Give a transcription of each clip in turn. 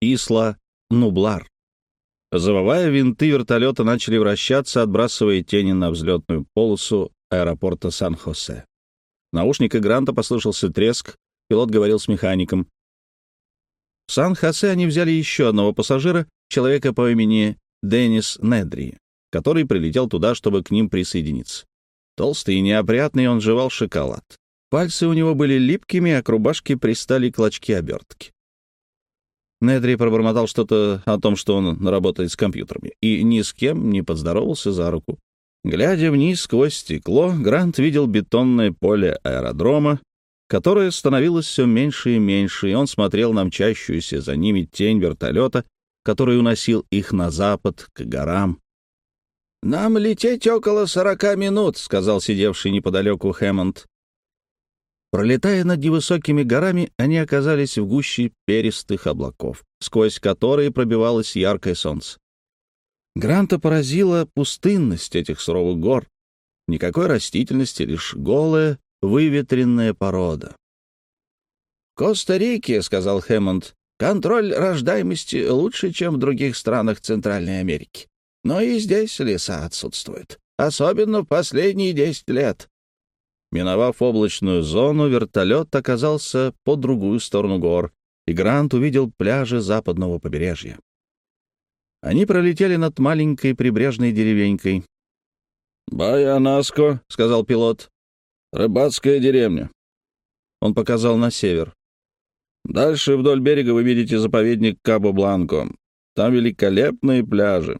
Исла-Нублар. Завывая, винты вертолета начали вращаться, отбрасывая тени на взлетную полосу аэропорта Сан-Хосе. В наушниках Гранта послышался треск, пилот говорил с механиком. В Сан-Хосе они взяли еще одного пассажира, человека по имени Деннис Недри, который прилетел туда, чтобы к ним присоединиться. Толстый и неопрятный, он жевал шоколад. Пальцы у него были липкими, а к рубашке пристали клочки обертки. Недри пробормотал что-то о том, что он работает с компьютерами, и ни с кем не поздоровался за руку. Глядя вниз сквозь стекло, Грант видел бетонное поле аэродрома, которое становилось все меньше и меньше, и он смотрел на мчащуюся за ними тень вертолета, который уносил их на запад, к горам. «Нам лететь около 40 минут», — сказал сидевший неподалеку Хэммонд. Пролетая над невысокими горами, они оказались в гуще перистых облаков, сквозь которые пробивалось яркое солнце. Гранта поразила пустынность этих суровых гор. Никакой растительности, лишь голая, выветренная порода. «В Коста-Рике, — сказал Хэммонд, — контроль рождаемости лучше, чем в других странах Центральной Америки. Но и здесь леса отсутствуют, особенно в последние 10 лет». Миновав облачную зону, вертолет оказался по другую сторону гор, и Грант увидел пляжи западного побережья. Они пролетели над маленькой прибрежной деревенькой. «Баянаско», — сказал пилот, — «рыбацкая деревня». Он показал на север. «Дальше вдоль берега вы видите заповедник Кабо-Бланко. Там великолепные пляжи».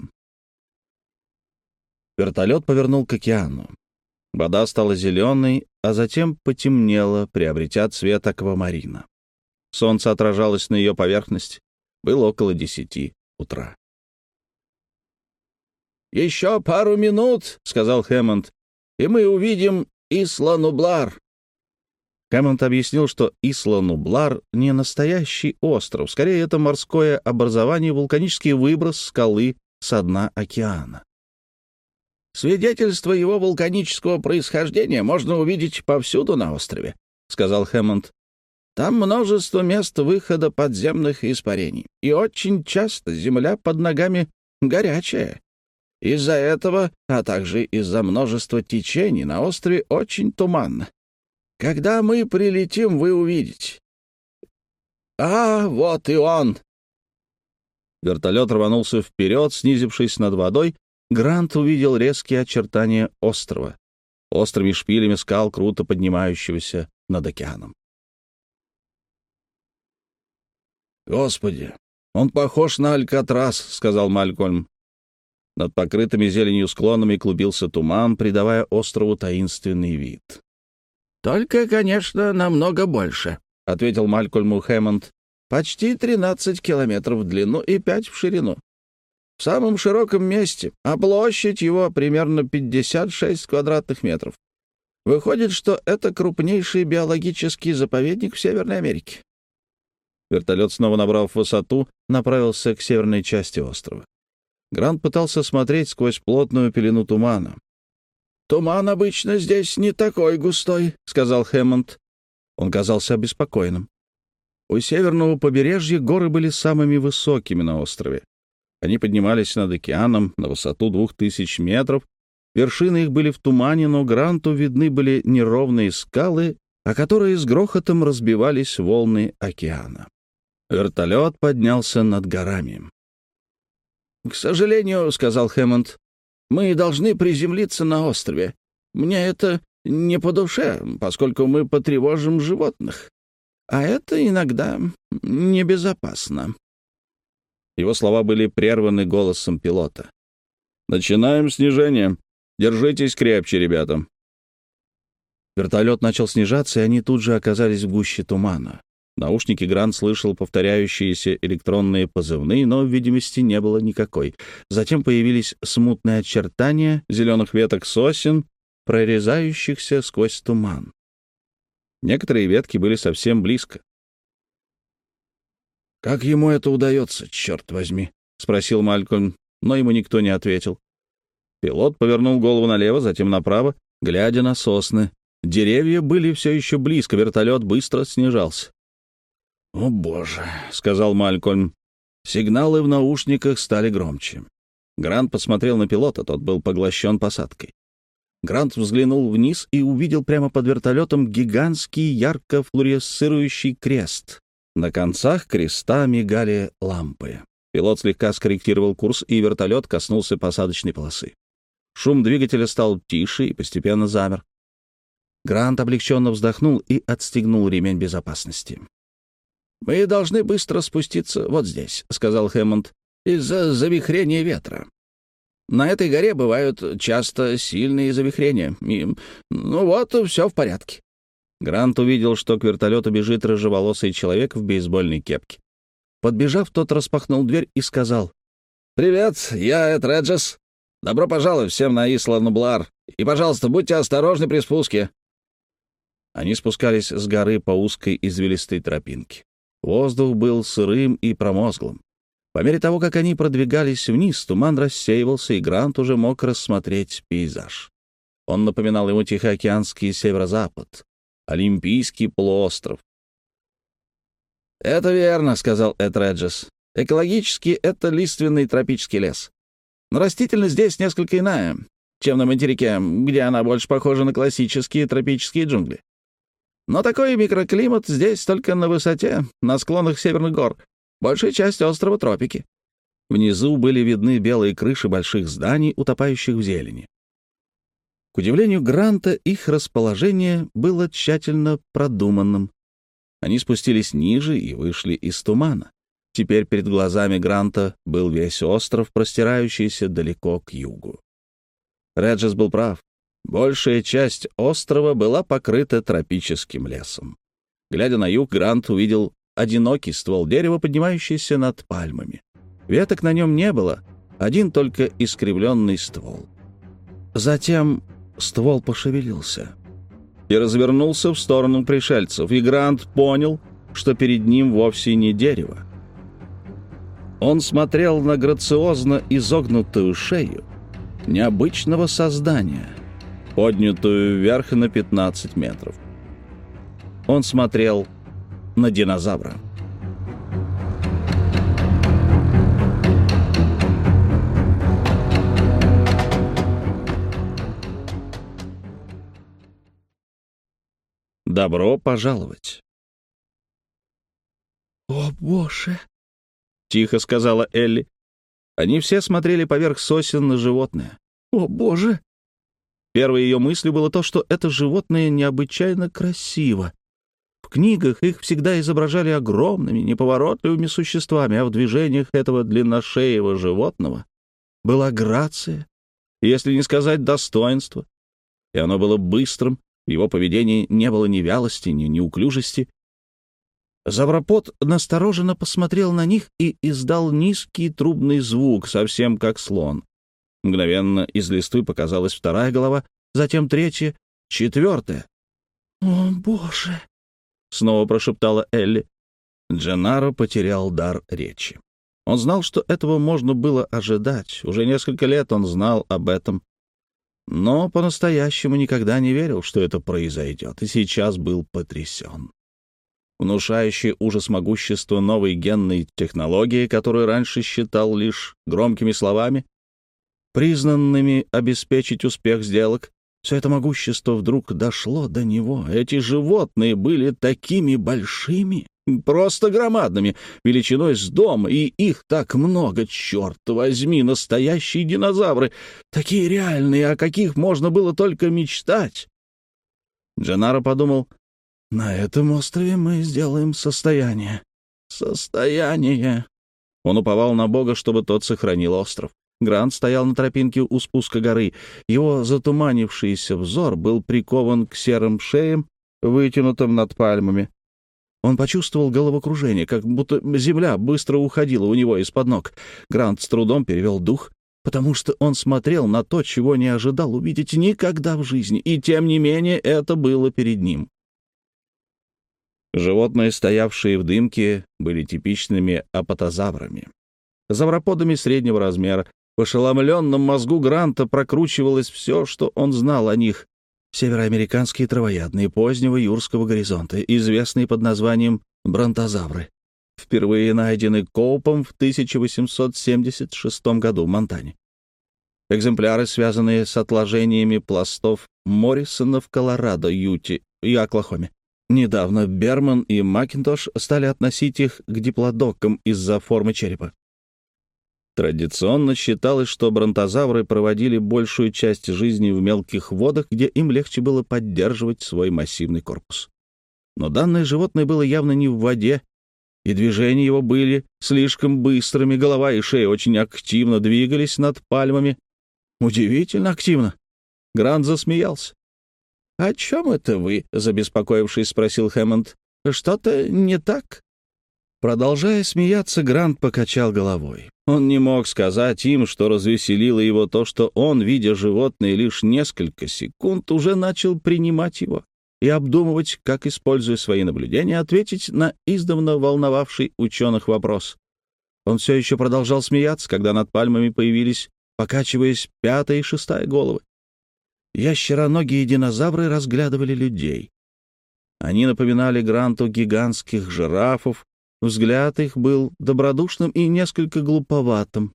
Вертолет повернул к океану. Вода стала зеленой, а затем потемнела, приобретя цвет аквамарина. Солнце отражалось на ее поверхности. Было около 10 утра. «Еще пару минут, — сказал Хэммонд, — и мы увидим Исла-Нублар». Хэммонд объяснил, что Исла-Нублар — не настоящий остров, скорее это морское образование, вулканический выброс скалы со дна океана. «Свидетельство его вулканического происхождения можно увидеть повсюду на острове», — сказал Хэммонд. «Там множество мест выхода подземных испарений, и очень часто земля под ногами горячая. Из-за этого, а также из-за множества течений на острове очень туманно. Когда мы прилетим, вы увидите». «А, вот и он!» Вертолет рванулся вперед, снизившись над водой. Грант увидел резкие очертания острова, острыми шпилями скал, круто поднимающегося над океаном. «Господи, он похож на Алькатрас», — сказал Малькольм. Над покрытыми зеленью склонами клубился туман, придавая острову таинственный вид. «Только, конечно, намного больше», — ответил Малькольму Хэммонд. «Почти 13 километров в длину и 5 в ширину. В самом широком месте, а площадь его примерно 56 квадратных метров. Выходит, что это крупнейший биологический заповедник в Северной Америке». Вертолет, снова набрав высоту, направился к северной части острова. Грант пытался смотреть сквозь плотную пелену тумана. «Туман обычно здесь не такой густой», — сказал Хэммонд. Он казался обеспокоенным. У северного побережья горы были самыми высокими на острове. Они поднимались над океаном на высоту 2000 метров. Вершины их были в тумане, но Гранту видны были неровные скалы, о которые с грохотом разбивались волны океана. Вертолет поднялся над горами. «К сожалению, — сказал Хэммонд, — мы должны приземлиться на острове. Мне это не по душе, поскольку мы потревожим животных. А это иногда небезопасно». Его слова были прерваны голосом пилота. «Начинаем снижение. Держитесь крепче, ребята». Вертолет начал снижаться, и они тут же оказались в гуще тумана. В наушнике Грант слышал повторяющиеся электронные позывные, но видимости не было никакой. Затем появились смутные очертания зеленых веток сосен, прорезающихся сквозь туман. Некоторые ветки были совсем близко. «Как ему это удается, черт возьми?» — спросил Малькольм, но ему никто не ответил. Пилот повернул голову налево, затем направо, глядя на сосны. Деревья были все еще близко, вертолет быстро снижался. «О, боже!» — сказал Малькольм. Сигналы в наушниках стали громче. Грант посмотрел на пилота, тот был поглощен посадкой. Грант взглянул вниз и увидел прямо под вертолетом гигантский ярко флуоресцирующий крест. На концах креста мигали лампы. Пилот слегка скорректировал курс, и вертолет коснулся посадочной полосы. Шум двигателя стал тише и постепенно замер. Грант облегченно вздохнул и отстегнул ремень безопасности. «Мы должны быстро спуститься вот здесь», — сказал Хэммонд, — «из-за завихрения ветра. На этой горе бывают часто сильные завихрения. И, ну вот, все в порядке». Грант увидел, что к вертолету бежит рыжеволосый человек в бейсбольной кепке. Подбежав, тот распахнул дверь и сказал: «Привет, я Эд Реджес. Добро пожаловать всем на Исла-Нублар. И, пожалуйста, будьте осторожны при спуске». Они спускались с горы по узкой извилистой тропинке. Воздух был сырым и промозглым. По мере того, как они продвигались вниз, туман рассеивался, и Грант уже мог рассмотреть пейзаж. Он напоминал ему Тихоокеанский северо-запад, Олимпийский полуостров. «Это верно», — сказал Эд Реджес. «Экологически это лиственный тропический лес. Но растительность здесь несколько иная, чем на материке, где она больше похожа на классические тропические джунгли. Но такой микроклимат здесь только на высоте, на склонах северных гор. Большая часть острова — тропики». Внизу были видны белые крыши больших зданий, утопающих в зелени. К удивлению Гранта, их расположение было тщательно продуманным. Они спустились ниже и вышли из тумана. Теперь перед глазами Гранта был весь остров, простирающийся далеко к югу. Реджес был прав. Большая часть острова была покрыта тропическим лесом. Глядя на юг, Грант увидел одинокий ствол дерева, поднимающийся над пальмами. Веток на нем не было, один только искривленный ствол. Затем ствол пошевелился и развернулся в сторону пришельцев, и Грант понял, что перед ним вовсе не дерево. Он смотрел на грациозно изогнутую шею необычного создания, поднятую вверх на 15 метров. Он смотрел на динозавра. Добро пожаловать. «О, Боже!» — тихо сказала Элли. Они все смотрели поверх сосен на животное. «О, Боже!» Первой ее мыслью было то, что это животное необычайно красиво. В книгах их всегда изображали огромными, неповоротливыми существами, а в движениях этого длинношеего животного была грация, если не сказать достоинство, и оно было быстрым. В его поведении не было ни вялости, ни неуклюжести. Завропод настороженно посмотрел на них и издал низкий трубный звук, совсем как слон. Мгновенно из листвы показалась вторая голова, затем третья, четвертая. «О, Боже!» — снова прошептала Элли. Дженнаро потерял дар речи. Он знал, что этого можно было ожидать. Уже несколько лет он знал об этом. Но по-настоящему никогда не верил, что это произойдет, и сейчас был потрясен. Внушающий ужас могущество новой генной технологии, которую раньше считал лишь громкими словами, признанными обеспечить успех сделок, все это могущество вдруг дошло до него. Эти животные были такими большими, просто громадными, величиной с дом, и их так много, черт возьми, настоящие динозавры, такие реальные, о каких можно было только мечтать. Дженнаро подумал: на этом острове мы сделаем состояние. Состояние. Он уповал на Бога, чтобы тот сохранил остров. Грант стоял на тропинке у спуска горы. Его затуманившийся взор был прикован к серым шеям, вытянутым над пальмами. Он почувствовал головокружение, как будто земля быстро уходила у него из-под ног. Грант с трудом перевел дух, потому что он смотрел на то, чего не ожидал увидеть никогда в жизни, и тем не менее это было перед ним. Животные, стоявшие в дымке, были типичными апатозаврами, завроподами среднего размера. В ошеломленном мозгу Гранта прокручивалось все, что он знал о них. Североамериканские травоядные позднего юрского горизонта, известные под названием бронтозавры. впервые найдены Коупом в 1876 году в Монтане. Экземпляры, связанные с отложениями пластов Моррисона в Колорадо, Юте и Оклахоме. Недавно Берман и Макинтош стали относить их к диплодокам из-за формы черепа. Традиционно считалось, что бронтозавры проводили большую часть жизни в мелких водах, где им легче было поддерживать свой массивный корпус. Но данное животное было явно не в воде, и движения его были слишком быстрыми, голова и шея очень активно двигались над пальмами. Удивительно активно. Грант засмеялся. «О чем это вы?» — забеспокоившись, спросил Хэммонд. «Что-то не так?» Продолжая смеяться, Грант покачал головой. Он не мог сказать им, что развеселило его то, что он, видя животное лишь несколько секунд, уже начал принимать его и обдумывать, как, используя свои наблюдения, ответить на издавна волновавший ученых вопрос. Он все еще продолжал смеяться, когда над пальмами появились, покачиваясь, пятая и шестая головы. Ящероногие динозавры разглядывали людей. Они напоминали Гранту гигантских жирафов. Взгляд их был добродушным и несколько глуповатым.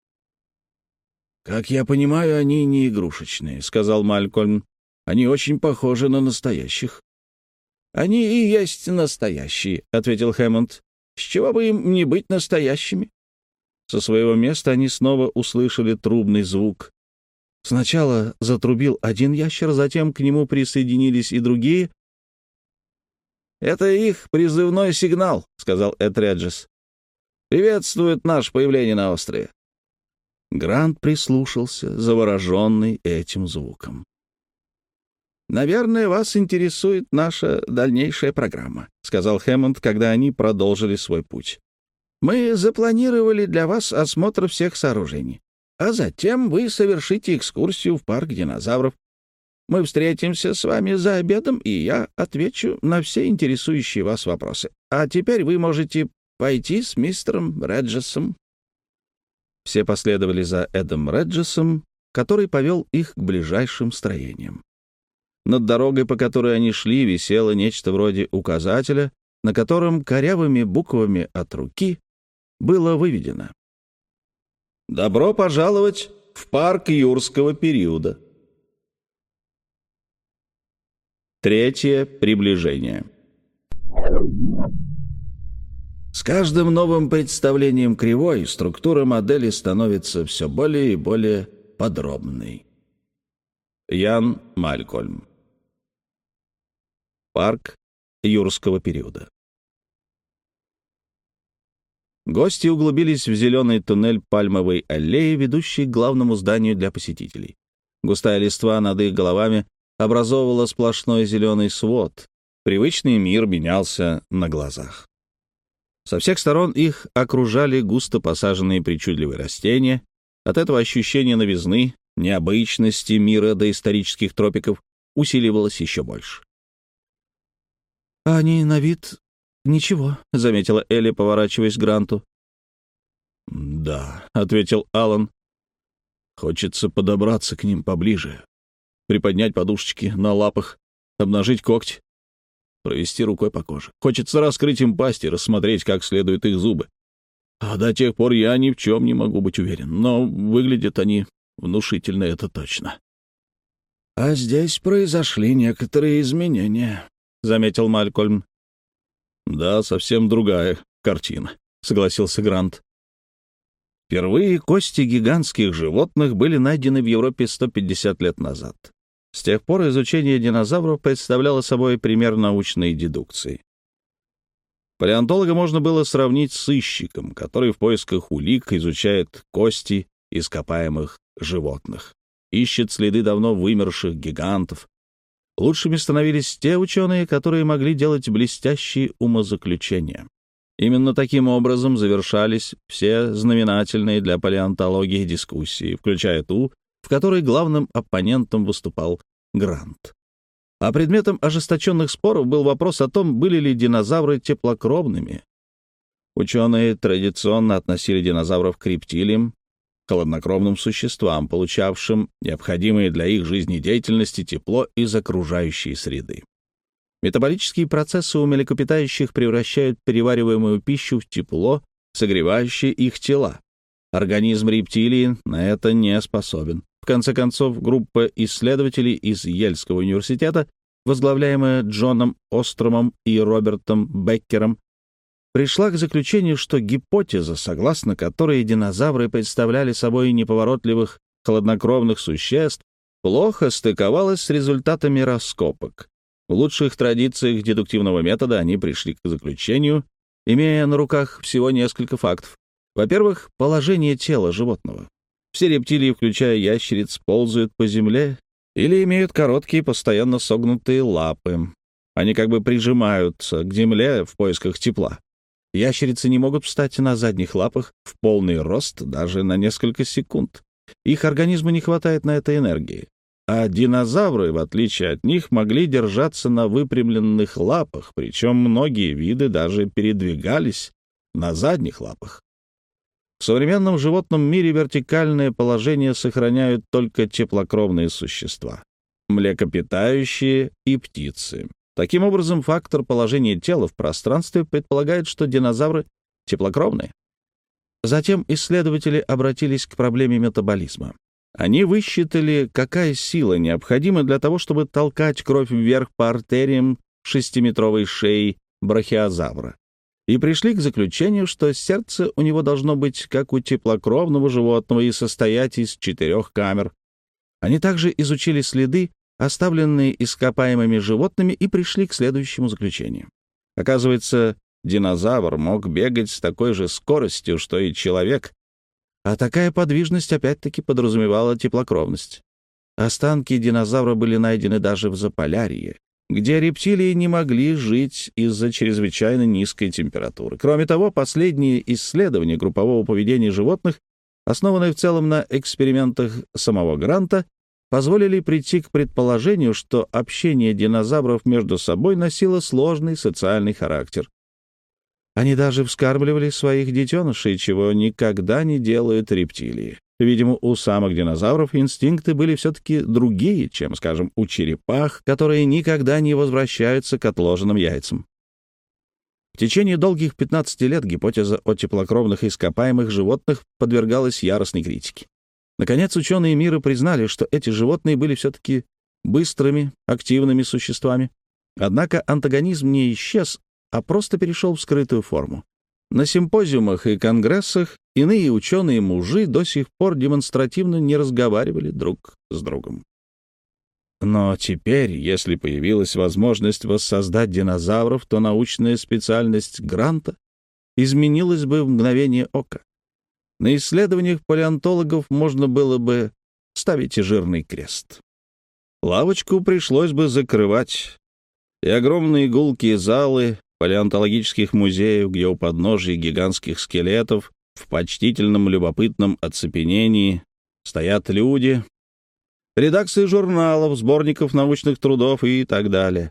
«Как я понимаю, они не игрушечные», — сказал Малькольм. «Они очень похожи на настоящих». «Они и есть настоящие», — ответил Хэммонд. «С чего бы им не быть настоящими?» Со своего места они снова услышали трубный звук. Сначала затрубил один ящер, затем к нему присоединились и другие. «Это их призывной сигнал», — сказал Эд Реджес. «Приветствует наше появление на острове». Грант прислушался, завороженный этим звуком. «Наверное, вас интересует наша дальнейшая программа», — сказал Хэммонд, когда они продолжили свой путь. «Мы запланировали для вас осмотр всех сооружений, а затем вы совершите экскурсию в парк динозавров. Мы встретимся с вами за обедом, и я отвечу на все интересующие вас вопросы. А теперь вы можете пойти с мистером Реджесом». Все последовали за Эдом Реджесом, который повел их к ближайшим строениям. Над дорогой, по которой они шли, висело нечто вроде указателя, на котором корявыми буквами от руки было выведено: «Добро пожаловать в парк юрского периода. Третье приближение». С каждым новым представлением кривой структура модели становится все более и более подробной. Ян Малькольм. Парк юрского периода. Гости углубились в зеленый туннель пальмовой аллеи, ведущий к главному зданию для посетителей. Густая листва над их головами образовывала сплошной зеленый свод. Привычный мир менялся на глазах. Со всех сторон их окружали густо посаженные причудливые растения. От этого ощущение новизны, необычности мира доисторических тропиков усиливалось еще больше. «Они на вид ничего», — заметила Элли, поворачиваясь к Гранту. «Да», — ответил Алан. «Хочется подобраться к ним поближе, приподнять подушечки на лапах, обнажить когти, провести рукой по коже. Хочется раскрыть им пасть и рассмотреть, как следуют их зубы. А до тех пор я ни в чем не могу быть уверен, но выглядят они внушительно, это точно». «А здесь произошли некоторые изменения», — заметил Малькольм. «Да, совсем другая картина», — согласился Грант. Впервые кости гигантских животных были найдены в Европе 150 лет назад. С тех пор изучение динозавров представляло собой пример научной дедукции. Палеонтолога можно было сравнить с сыщиком, который в поисках улик изучает кости ископаемых животных, ищет следы давно вымерших гигантов. Лучшими становились те ученые, которые могли делать блестящие умозаключения. Именно таким образом завершались все знаменательные для палеонтологии дискуссии, включая ту, в которой главным оппонентом выступал Грант. А предметом ожесточенных споров был вопрос о том, были ли динозавры теплокровными. Ученые традиционно относили динозавров к рептилиям, холоднокровным существам, получавшим необходимое для их жизнедеятельности тепло из окружающей среды. Метаболические процессы у млекопитающих превращают перевариваемую пищу в тепло, согревающее их тела. Организм рептилии на это не способен. В конце концов, группа исследователей из Йельского университета, возглавляемая Джоном Остромом и Робертом Беккером, пришла к заключению, что гипотеза, согласно которой динозавры представляли собой неповоротливых, хладнокровных существ, плохо стыковалась с результатами раскопок. В лучших традициях дедуктивного метода они пришли к заключению, имея на руках всего несколько фактов. Во-первых, положение тела животного. Все рептилии, включая ящериц, ползают по земле или имеют короткие, постоянно согнутые лапы. Они как бы прижимаются к земле в поисках тепла. Ящерицы не могут встать на задних лапах в полный рост даже на несколько секунд. Их организму не хватает на это энергии. А динозавры, в отличие от них, могли держаться на выпрямленных лапах, причем многие виды даже передвигались на задних лапах. В современном животном мире вертикальное положение сохраняют только теплокровные существа — млекопитающие и птицы. Таким образом, фактор положения тела в пространстве предполагает, что динозавры теплокровные. Затем исследователи обратились к проблеме метаболизма. Они высчитали, какая сила необходима для того, чтобы толкать кровь вверх по артериям 6-метровой шеи брахиозавра, и пришли к заключению, что сердце у него должно быть как у теплокровного животного и состоять из 4 камер. Они также изучили следы, оставленные ископаемыми животными, и пришли к следующему заключению. Оказывается, динозавр мог бегать с такой же скоростью, что и человек, а такая подвижность опять-таки подразумевала теплокровность. Останки динозавра были найдены даже в Заполярье, где рептилии не могли жить из-за чрезвычайно низкой температуры. Кроме того, последние исследования группового поведения животных, основанные в целом на экспериментах самого Гранта, позволили прийти к предположению, что общение динозавров между собой носило сложный социальный характер. Они даже вскармливали своих детенышей, чего никогда не делают рептилии. Видимо, у самок динозавров инстинкты были все-таки другие, чем, скажем, у черепах, которые никогда не возвращаются к отложенным яйцам. В течение долгих 15 лет гипотеза о теплокровных ископаемых животных подвергалась яростной критике. Наконец, ученые мира признали, что эти животные были все-таки быстрыми, активными существами. Однако антагонизм не исчез, а просто перешел в скрытую форму. На симпозиумах и конгрессах иные ученые-мужи до сих пор демонстративно не разговаривали друг с другом. Но теперь, если появилась возможность воссоздать динозавров, то научная специальность Гранта изменилась бы в мгновение ока. На исследованиях палеонтологов можно было бы ставить и жирный крест. Лавочку пришлось бы закрывать, и огромные гулкие залы палеонтологических музеев, где у подножия гигантских скелетов в почтительном любопытном оцепенении стоят люди, редакции журналов, сборников научных трудов и так далее.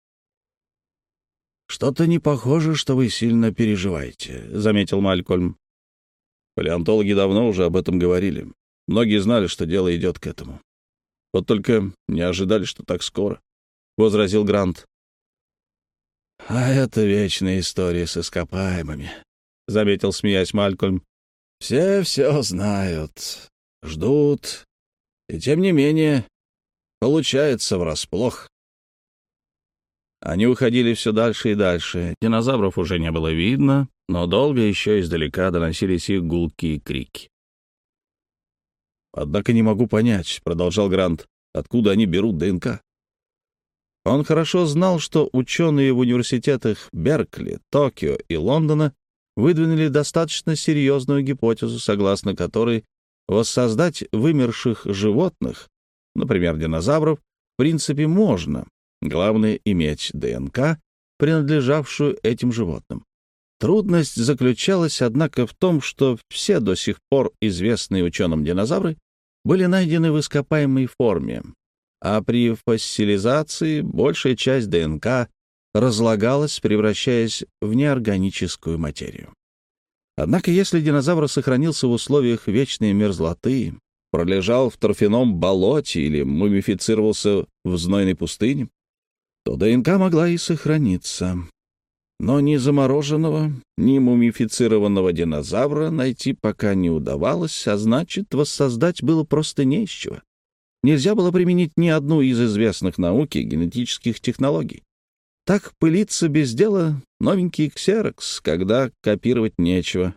«Что-то не похоже, что вы сильно переживаете», — заметил Малькольм. Палеонтологи давно уже об этом говорили. Многие знали, что дело идет к этому. Вот только не ожидали, что так скоро, — возразил Грант. «А это вечная история с ископаемыми», — заметил, смеясь, Малькольм. «Все знают, ждут, и тем не менее получается врасплох». Они уходили все дальше и дальше. Динозавров уже не было видно, но долго еще издалека доносились их гулкие крики. «Однако не могу понять», — продолжал Грант, — «откуда они берут ДНК?» Он хорошо знал, что ученые в университетах Беркли, Токио и Лондона выдвинули достаточно серьезную гипотезу, согласно которой воссоздать вымерших животных, например, динозавров, в принципе можно. Главное — иметь ДНК, принадлежавшую этим животным. Трудность заключалась, однако, в том, что все до сих пор известные ученым динозавры были найдены в ископаемой форме, а при фоссилизации большая часть ДНК разлагалась, превращаясь в неорганическую материю. Однако, если динозавр сохранился в условиях вечной мерзлоты, пролежал в торфяном болоте или мумифицировался в знойной пустыне, то ДНК могла и сохраниться. Но ни замороженного, ни мумифицированного динозавра найти пока не удавалось, а значит, воссоздать было просто не из чего. Нельзя было применить ни одну из известных науке генетических технологий. Так пылится без дела новенький ксерокс, когда копировать нечего.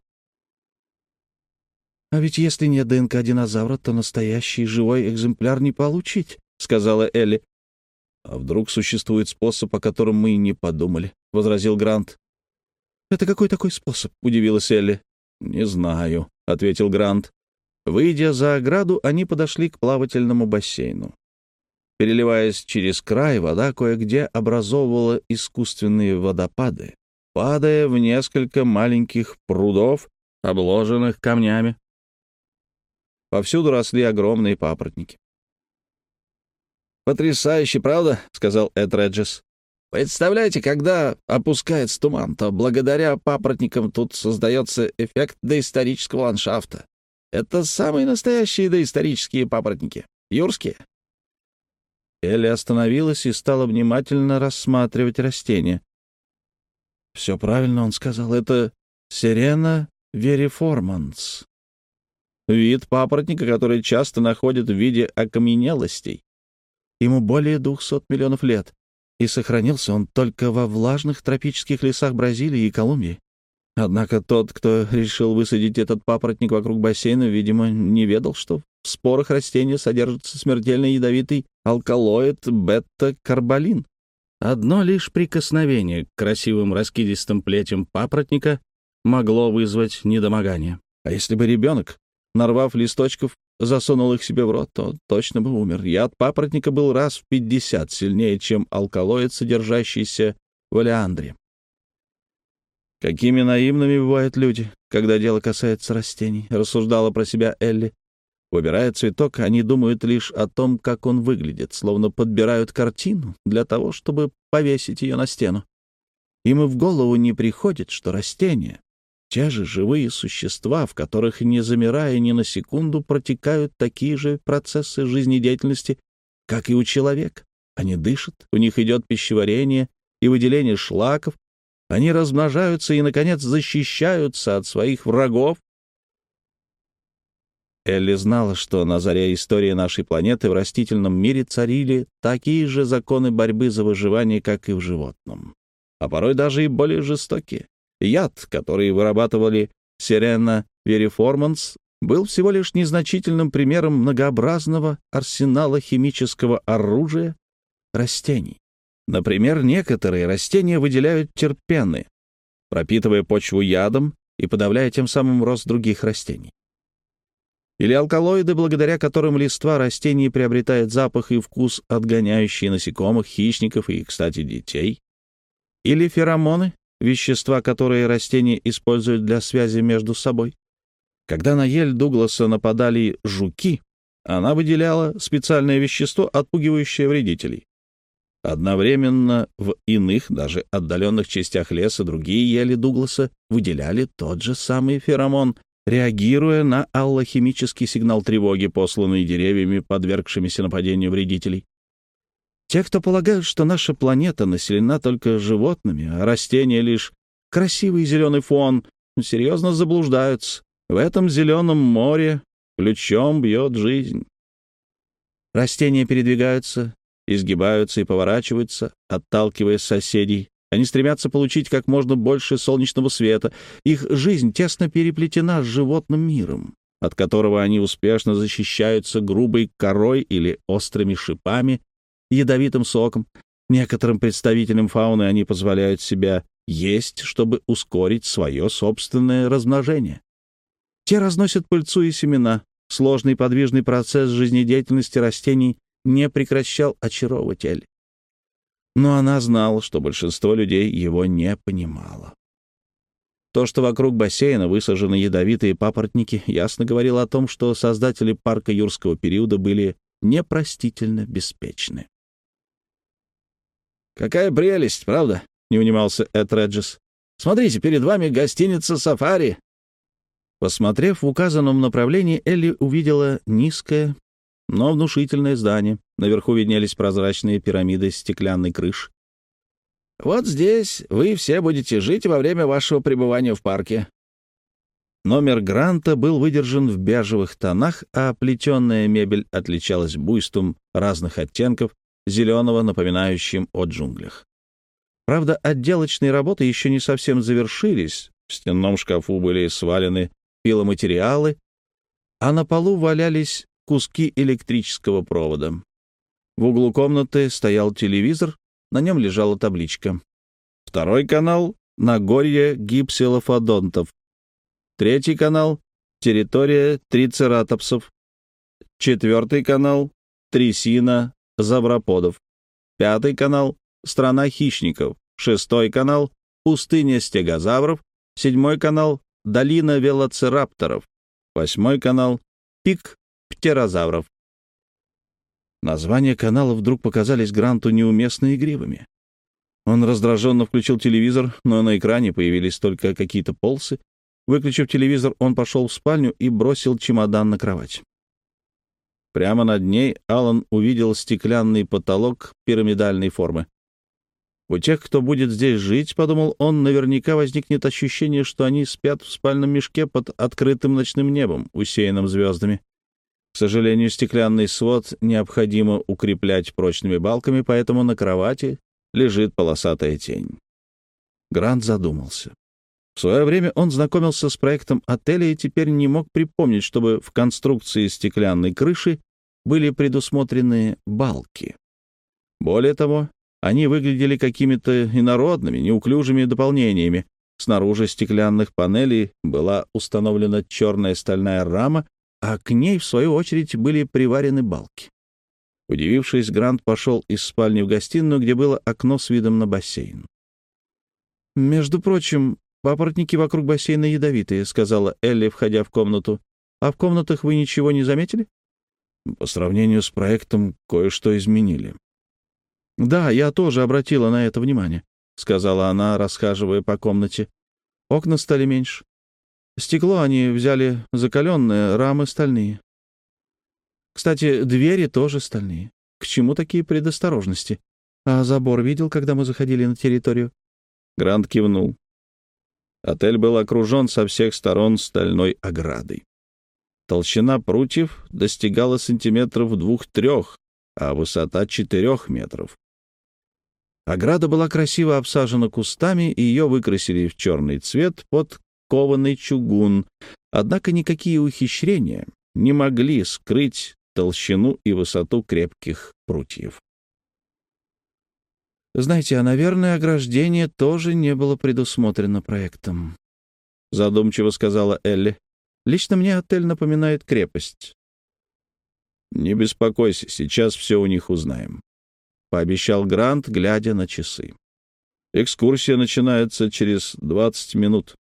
«А ведь если нет ДНК динозавра, то настоящий живой экземпляр не получить», — сказала Элли. «А вдруг существует способ, о котором мы и не подумали?» — возразил Грант. «Это какой такой способ?» — удивилась Элли. «Не знаю», — ответил Грант. Выйдя за ограду, они подошли к плавательному бассейну. Переливаясь через край, вода кое-где образовывала искусственные водопады, падая в несколько маленьких прудов, обложенных камнями. Повсюду росли огромные папоротники. «Потрясающе, правда?» — сказал Эд Реджес. «Представляете, когда опускается туман, то благодаря папоротникам тут создается эффект доисторического ландшафта. Это самые настоящие доисторические папоротники. Юрские». Элли остановилась и стала внимательно рассматривать растения. «Все правильно он сказал. Это сирена вериформанс. Вид папоротника, который часто находят в виде окаменелостей. Ему более 200 миллионов лет, и сохранился он только во влажных тропических лесах Бразилии и Колумбии. Однако тот, кто решил высадить этот папоротник вокруг бассейна, видимо, не ведал, что в спорах растения содержится смертельно ядовитый алкалоид бета-карболин. Одно лишь прикосновение к красивым раскидистым плетям папоротника могло вызвать недомогание. А если бы ребенок, нарвав листочков, засунул их себе в рот, то точно бы умер. Яд папоротника был раз в 50 сильнее, чем алкалоид, содержащийся в олеандре. «Какими наивными бывают люди, когда дело касается растений», — рассуждала про себя Элли. Выбирая цветок, они думают лишь о том, как он выглядит, словно подбирают картину для того, чтобы повесить ее на стену. Им и в голову не приходит, что растения — те же живые существа, в которых, не замирая ни на секунду, протекают такие же процессы жизнедеятельности, как и у человека. Они дышат, у них идет пищеварение и выделение шлаков, они размножаются и, наконец, защищаются от своих врагов. Элли знала, что на заре истории нашей планеты в растительном мире царили такие же законы борьбы за выживание, как и в животном, а порой даже и более жестокие. Яд, который вырабатывали сирена вериформанс, был всего лишь незначительным примером многообразного арсенала химического оружия растений. Например, некоторые растения выделяют терпены, пропитывая почву ядом и подавляя тем самым рост других растений. Или алкалоиды, благодаря которым листва растений приобретает запах и вкус, отгоняющие насекомых, хищников и, кстати, детей. Или феромоны, вещества, которые растения используют для связи между собой. Когда на ель Дугласа нападали жуки, она выделяла специальное вещество, отпугивающее вредителей. Одновременно в иных, даже отдаленных частях леса другие ели Дугласа выделяли тот же самый феромон, реагируя на аллохимический сигнал тревоги, посланный деревьями, подвергшимися нападению вредителей. Те, кто полагают, что наша планета населена только животными, а растения — лишь красивый зеленый фон, серьезно заблуждаются. В этом зеленом море ключом бьет жизнь. Растения передвигаются, изгибаются и поворачиваются, отталкивая соседей. Они стремятся получить как можно больше солнечного света. Их жизнь тесно переплетена с животным миром, от которого они успешно защищаются грубой корой или острыми шипами, ядовитым соком. Некоторым представителям фауны они позволяют себя есть, чтобы ускорить свое собственное размножение. Те разносят пыльцу и семена. Сложный подвижный процесс жизнедеятельности растений не прекращал очаровывать Эль. Но она знала, что большинство людей его не понимало. То, что вокруг бассейна высажены ядовитые папоротники, ясно говорило о том, что создатели парка юрского периода были непростительно беспечны. «Какая прелесть, правда?» — не унимался Эд Реджес. «Смотрите, перед вами гостиница «Сафари». Посмотрев в указанном направлении, Элли увидела низкое, но внушительное здание. Наверху виднелись прозрачные пирамиды стеклянной крыши. Вот здесь вы все будете жить во время вашего пребывания в парке». Номер Гранта был выдержан в бежевых тонах, а плетеная мебель отличалась буйством разных оттенков, зеленого, напоминающим о джунглях. Правда, отделочные работы еще не совсем завершились. В стенном шкафу были свалены пиломатериалы, а на полу валялись куски электрического провода. В углу комнаты стоял телевизор, на нем лежала табличка. Второй канал — Нагорье гипсилофодонтов. Третий канал — территория трицератопсов. Четвертый канал — трясина завроподов. Пятый канал — страна хищников. Шестой канал — пустыня стегозавров. Седьмой канал — долина велоцирапторов. Восьмой канал — пик птерозавров. Названия каналов вдруг показались Гранту неуместно игривыми. Он раздраженно включил телевизор, но на экране появились только какие-то полосы. Выключив телевизор, он пошел в спальню и бросил чемодан на кровать. Прямо над ней Алан увидел стеклянный потолок пирамидальной формы. У тех, кто будет здесь жить, подумал он, наверняка возникнет ощущение, что они спят в спальном мешке под открытым ночным небом, усеянным звездами. К сожалению, стеклянный свод необходимо укреплять прочными балками, поэтому на кровати лежит полосатая тень. Грант задумался. В свое время он знакомился с проектом отеля и теперь не мог припомнить, чтобы в конструкции стеклянной крыши были предусмотрены балки. Более того, они выглядели какими-то инородными, неуклюжими дополнениями. Снаружи стеклянных панелей была установлена черная стальная рама, а к ней, в свою очередь, были приварены балки. Удивившись, Грант пошел из спальни в гостиную, где было окно с видом на бассейн. «Между прочим, папоротники вокруг бассейна ядовитые», — сказала Элли, входя в комнату. «А в комнатах вы ничего не заметили?» «По сравнению с проектом кое-что изменили». «Да, я тоже обратила на это внимание», — сказала она, расхаживая по комнате. «Окна стали меньше. Стекло они взяли закаленное, рамы стальные. Кстати, двери тоже стальные. К чему такие предосторожности? А забор видел, когда мы заходили на территорию?» Грант кивнул. Отель был окружен со всех сторон стальной оградой. Толщина прутьев достигала сантиметров 2-3, а высота 4 метров. Ограда была красиво обсажена кустами, и ее выкрасили в черный цвет под кованый чугун, однако никакие ухищрения не могли скрыть толщину и высоту крепких прутьев. «Знаете, а, наверное, ограждение тоже не было предусмотрено проектом», — задумчиво сказала Элли. «Лично мне отель напоминает крепость». «Не беспокойся, сейчас все у них узнаем», — пообещал Грант, глядя на часы. «Экскурсия начинается через 20 минут».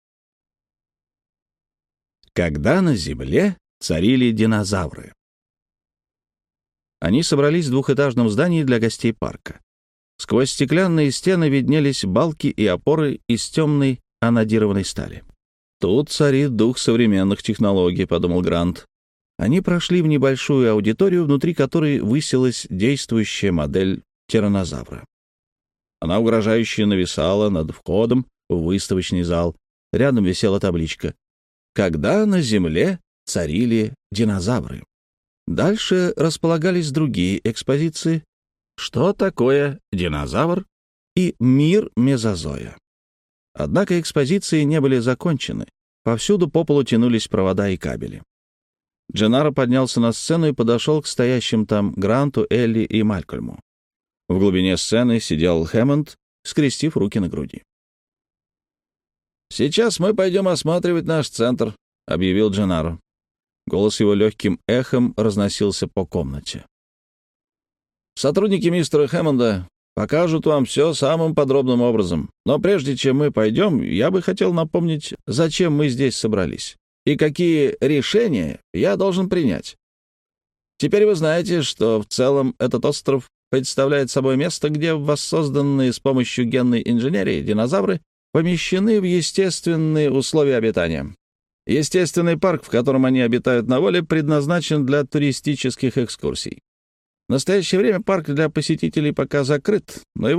Когда на Земле царили динозавры. Они собрались в двухэтажном здании для гостей парка. Сквозь стеклянные стены виднелись балки и опоры из темной анодированной стали. «Тут царит дух современных технологий», — подумал Грант. Они прошли в небольшую аудиторию, внутри которой высилась действующая модель тираннозавра. Она угрожающе нависала над входом в выставочный зал. Рядом висела табличка «Когда на Земле царили динозавры». Дальше располагались другие экспозиции «Что такое динозавр?» и «Мир мезозоя». Однако экспозиции не были закончены. Повсюду по полу тянулись провода и кабели. Дженнаро поднялся на сцену и подошел к стоящим там Гранту, Элли и Малькольму. В глубине сцены сидел Хэммонд, скрестив руки на груди. «Сейчас мы пойдем осматривать наш центр», — объявил Дженнаро. Голос его легким эхом разносился по комнате. «Сотрудники мистера Хэммонда покажут вам все самым подробным образом. Но прежде чем мы пойдем, я бы хотел напомнить, зачем мы здесь собрались и какие решения я должен принять. Теперь вы знаете, что в целом этот остров представляет собой место, где воссозданные с помощью генной инженерии динозавры помещены в естественные условия обитания. Естественный парк, в котором они обитают на воле, предназначен для туристических экскурсий. В настоящее время парк для посетителей пока закрыт, но его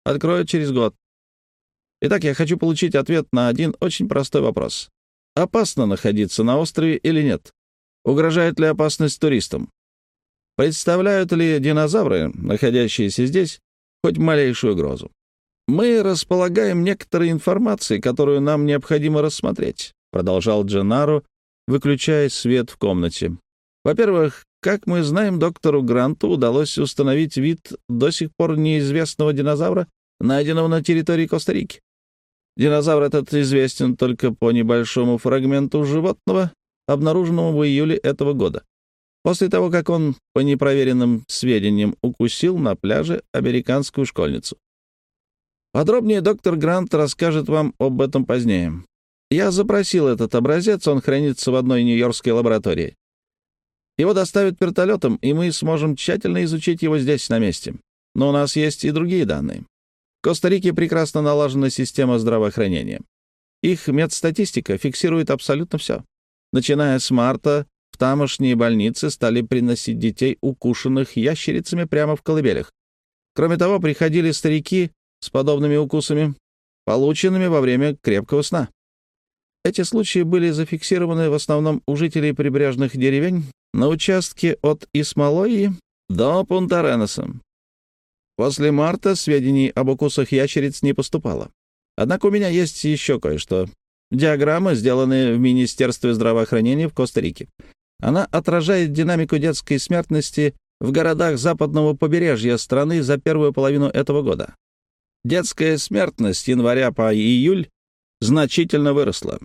откроют через год. Итак, я хочу получить ответ на один очень простой вопрос. Опасно находиться на острове или нет? Угрожает ли опасность туристам? Представляют ли динозавры, находящиеся здесь, хоть малейшую угрозу? Мы располагаем некоторой информацией, которую нам необходимо рассмотреть, продолжал Дженнаро, выключая свет в комнате. Во-первых, как мы знаем, доктору Гранту удалось установить вид до сих пор неизвестного динозавра, найденного на территории Коста-Рики. Динозавр этот известен только по небольшому фрагменту животного, обнаруженному в июле этого года, после того, как он, по непроверенным сведениям, укусил на пляже американскую школьницу. Подробнее доктор Грант расскажет вам об этом позднее. Я запросил этот образец, он хранится в одной нью-йоркской лаборатории. Его доставят вертолетом, и мы сможем тщательно изучить его здесь, на месте. Но у нас есть и другие данные. В Коста-Рике прекрасно налажена система здравоохранения. Их медстатистика фиксирует абсолютно все. Начиная с марта, в тамошние больницы стали приносить детей, укушенных ящерицами, прямо в колыбелях. Кроме того, приходили старики с подобными укусами, полученными во время крепкого сна. Эти случаи были зафиксированы в основном у жителей прибрежных деревень на участке от Исмалои до Пунта-Ренеса. После марта сведений об укусах ящериц не поступало. Однако у меня есть еще кое-что. Диаграмма, сделанная в Министерстве здравоохранения в Коста-Рике. Она отражает динамику детской смертности в городах западного побережья страны за первую половину этого года. Детская смертность с января по июль значительно выросла.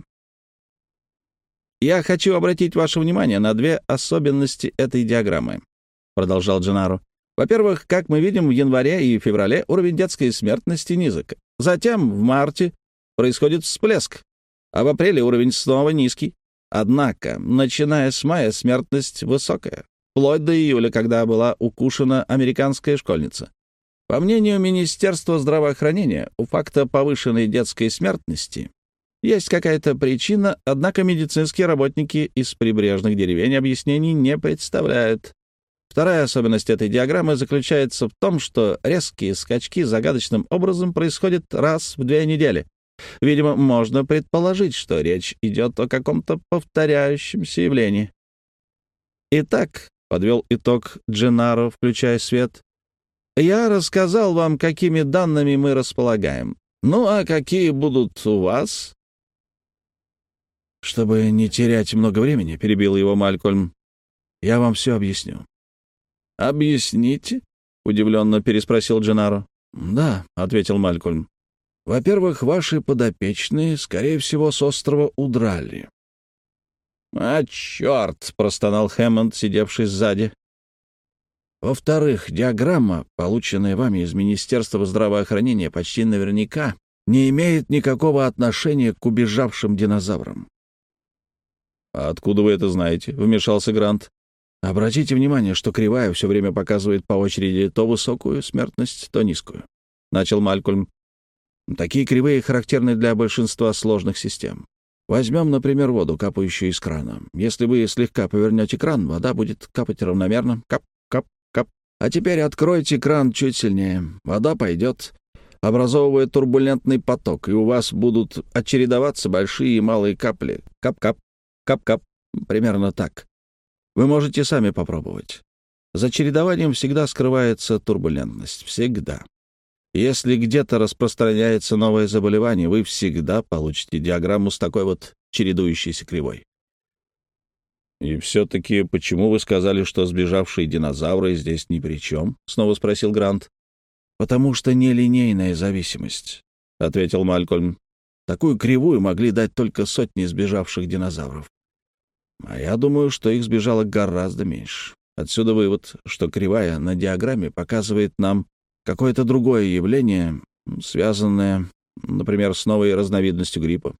«Я хочу обратить ваше внимание на две особенности этой диаграммы», — продолжал Дженнаро. «Во-первых, как мы видим, в январе и феврале уровень детской смертности низок. Затем в марте происходит всплеск, а в апреле уровень снова низкий. Однако, начиная с мая, смертность высокая, вплоть до июля, когда была укушена американская школьница. По мнению Министерства здравоохранения, у факта повышенной детской смертности есть какая-то причина, однако медицинские работники из прибрежных деревень объяснений не представляют. Вторая особенность этой диаграммы заключается в том, что резкие скачки загадочным образом происходят раз в 2 недели. Видимо, можно предположить, что речь идет о каком-то повторяющемся явлении. Итак, подвел итог Дженнаро, включая свет, я рассказал вам, какими данными мы располагаем. Ну, а какие будут у вас? Чтобы не терять много времени, перебил его Малькольм, я вам все объясню. «Объясните?» — удивленно переспросил Дженнаро. «Да», — ответил Малькольм. «Во-первых, ваши подопечные, скорее всего, с острова удрали». «А, черт!» — простонал Хэммонд, сидевший сзади. «Во-вторых, диаграмма, полученная вами из Министерства здравоохранения, почти наверняка не имеет никакого отношения к убежавшим динозаврам». «А откуда вы это знаете?» — вмешался Грант. «Обратите внимание, что кривая все время показывает по очереди то высокую смертность, то низкую», — начал Малькольм. «Такие кривые характерны для большинства сложных систем. Возьмем, например, воду, капающую из крана. Если вы слегка повернете кран, вода будет капать равномерно. Кап, кап, кап. А теперь откройте кран чуть сильнее. Вода пойдет, образовывая турбулентный поток, и у вас будут очередоваться большие и малые капли. Кап-кап, кап-кап. Примерно так. Вы можете сами попробовать. За чередованием всегда скрывается турбулентность. Всегда. Если где-то распространяется новое заболевание, вы всегда получите диаграмму с такой вот чередующейся кривой. «И все-таки почему вы сказали, что сбежавшие динозавры здесь ни при чем?» — снова спросил Грант. «Потому что нелинейная зависимость», — ответил Малькольм. «Такую кривую могли дать только сотни сбежавших динозавров. А я думаю, что их сбежало гораздо меньше. Отсюда вывод, что кривая на диаграмме показывает нам какое-то другое явление, связанное, например, с новой разновидностью гриппа».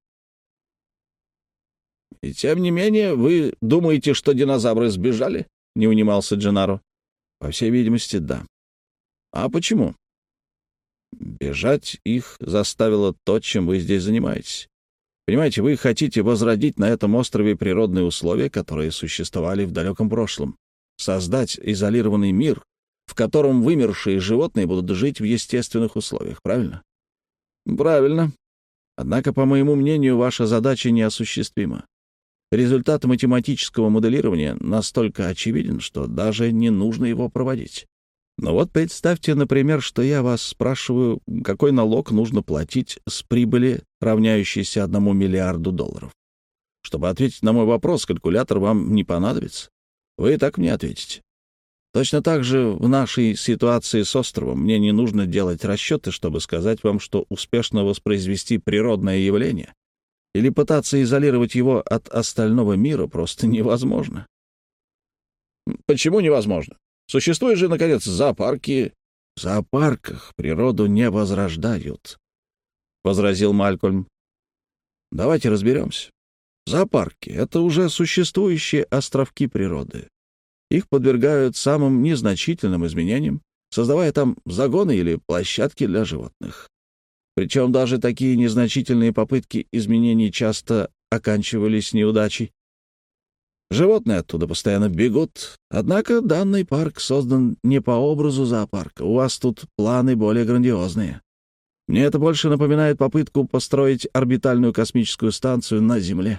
«И тем не менее, вы думаете, что динозавры сбежали?» — не унимался Дженнаро. «По всей видимости, да». «А почему?» «Бежать их заставило то, чем вы здесь занимаетесь. Понимаете, вы хотите возродить на этом острове природные условия, которые существовали в далеком прошлом, создать изолированный мир, в котором вымершие животные будут жить в естественных условиях, правильно? Правильно. Однако, по моему мнению, ваша задача неосуществима. Результат математического моделирования настолько очевиден, что даже не нужно его проводить. Но вот представьте, например, что я вас спрашиваю, какой налог нужно платить с прибыли, равняющейся $1 миллиарду. Чтобы ответить на мой вопрос, калькулятор вам не понадобится. Вы и так мне ответите. Точно так же в нашей ситуации с островом мне не нужно делать расчеты, чтобы сказать вам, что успешно воспроизвести природное явление или пытаться изолировать его от остального мира просто невозможно. Почему невозможно? Существуют же, наконец, зоопарки. В зоопарках природу не возрождают, — возразил Малькольм. Давайте разберемся. Зоопарки — это уже существующие островки природы. Их подвергают самым незначительным изменениям, создавая там загоны или площадки для животных. Причем даже такие незначительные попытки изменений часто оканчивались неудачей. Животные оттуда постоянно бегут. Однако данный парк создан не по образу зоопарка. У вас тут планы более грандиозные. Мне это больше напоминает попытку построить орбитальную космическую станцию на Земле.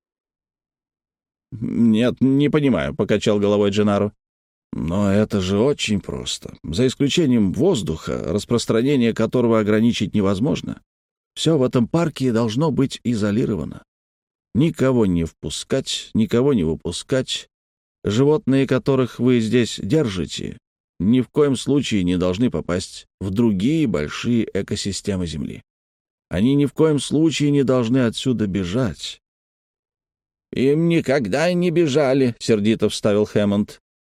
«Нет, не понимаю», — покачал головой Дженаро. «Но это же очень просто. За исключением воздуха, распространение которого ограничить невозможно, все в этом парке должно быть изолировано. Никого не впускать, никого не выпускать. Животные, которых вы здесь держите, ни в коем случае не должны попасть в другие большие экосистемы Земли. Они ни в коем случае не должны отсюда бежать». «Им никогда не бежали», — сердито вставил Хэммонд.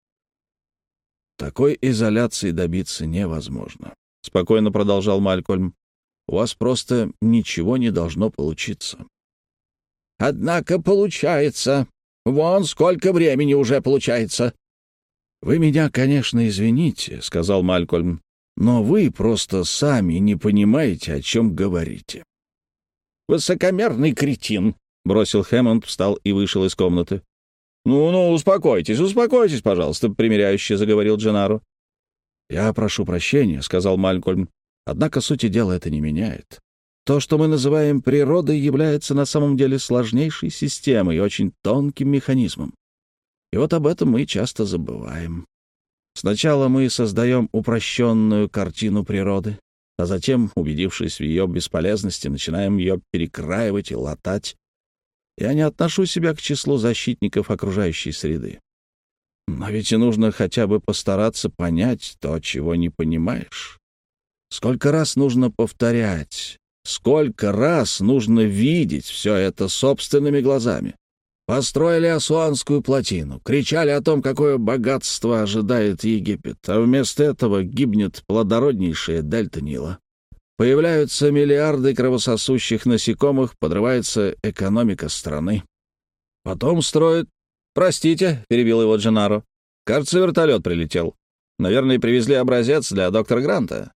«Такой изоляции добиться невозможно», — спокойно продолжал Малькольм. «У вас просто ничего не должно получиться». «Однако получается. Вон сколько времени уже получается». «Вы меня, конечно, извините», — сказал Малькольм, «но вы просто сами не понимаете, о чем говорите». «Высокомерный кретин», — бросил Хэммонд, встал и вышел из комнаты. «Ну, успокойтесь, пожалуйста», — примиряюще заговорил Дженаро. «Я прошу прощения», — сказал Малькольм, «однако сути дела это не меняет. То, что мы называем природой, является на самом деле сложнейшей системой и очень тонким механизмом. И вот об этом мы часто забываем. Сначала мы создаем упрощенную картину природы, а затем, убедившись в ее бесполезности, начинаем ее перекраивать и латать. Я не отношу себя к числу защитников окружающей среды. Но ведь и нужно хотя бы постараться понять то, чего не понимаешь. Сколько раз нужно повторять, сколько раз нужно видеть все это собственными глазами. Построили Асуанскую плотину, кричали о том, какое богатство ожидает Египет, а вместо этого гибнет плодороднейшая дельта Нила. Появляются миллиарды кровососущих насекомых, подрывается экономика страны. Потом строят... «Простите», — перебил его Дженаро. «Кажется, вертолет прилетел. Наверное, привезли образец для доктора Гранта».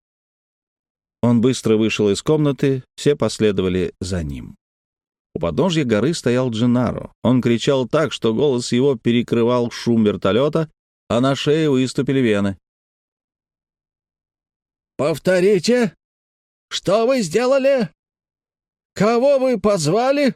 Он быстро вышел из комнаты, все последовали за ним. У подножья горы стоял Дженаро. Он кричал так, что голос его перекрывал шум вертолета, а на шее выступили вены. «Повторите! Что вы сделали? Кого вы позвали?»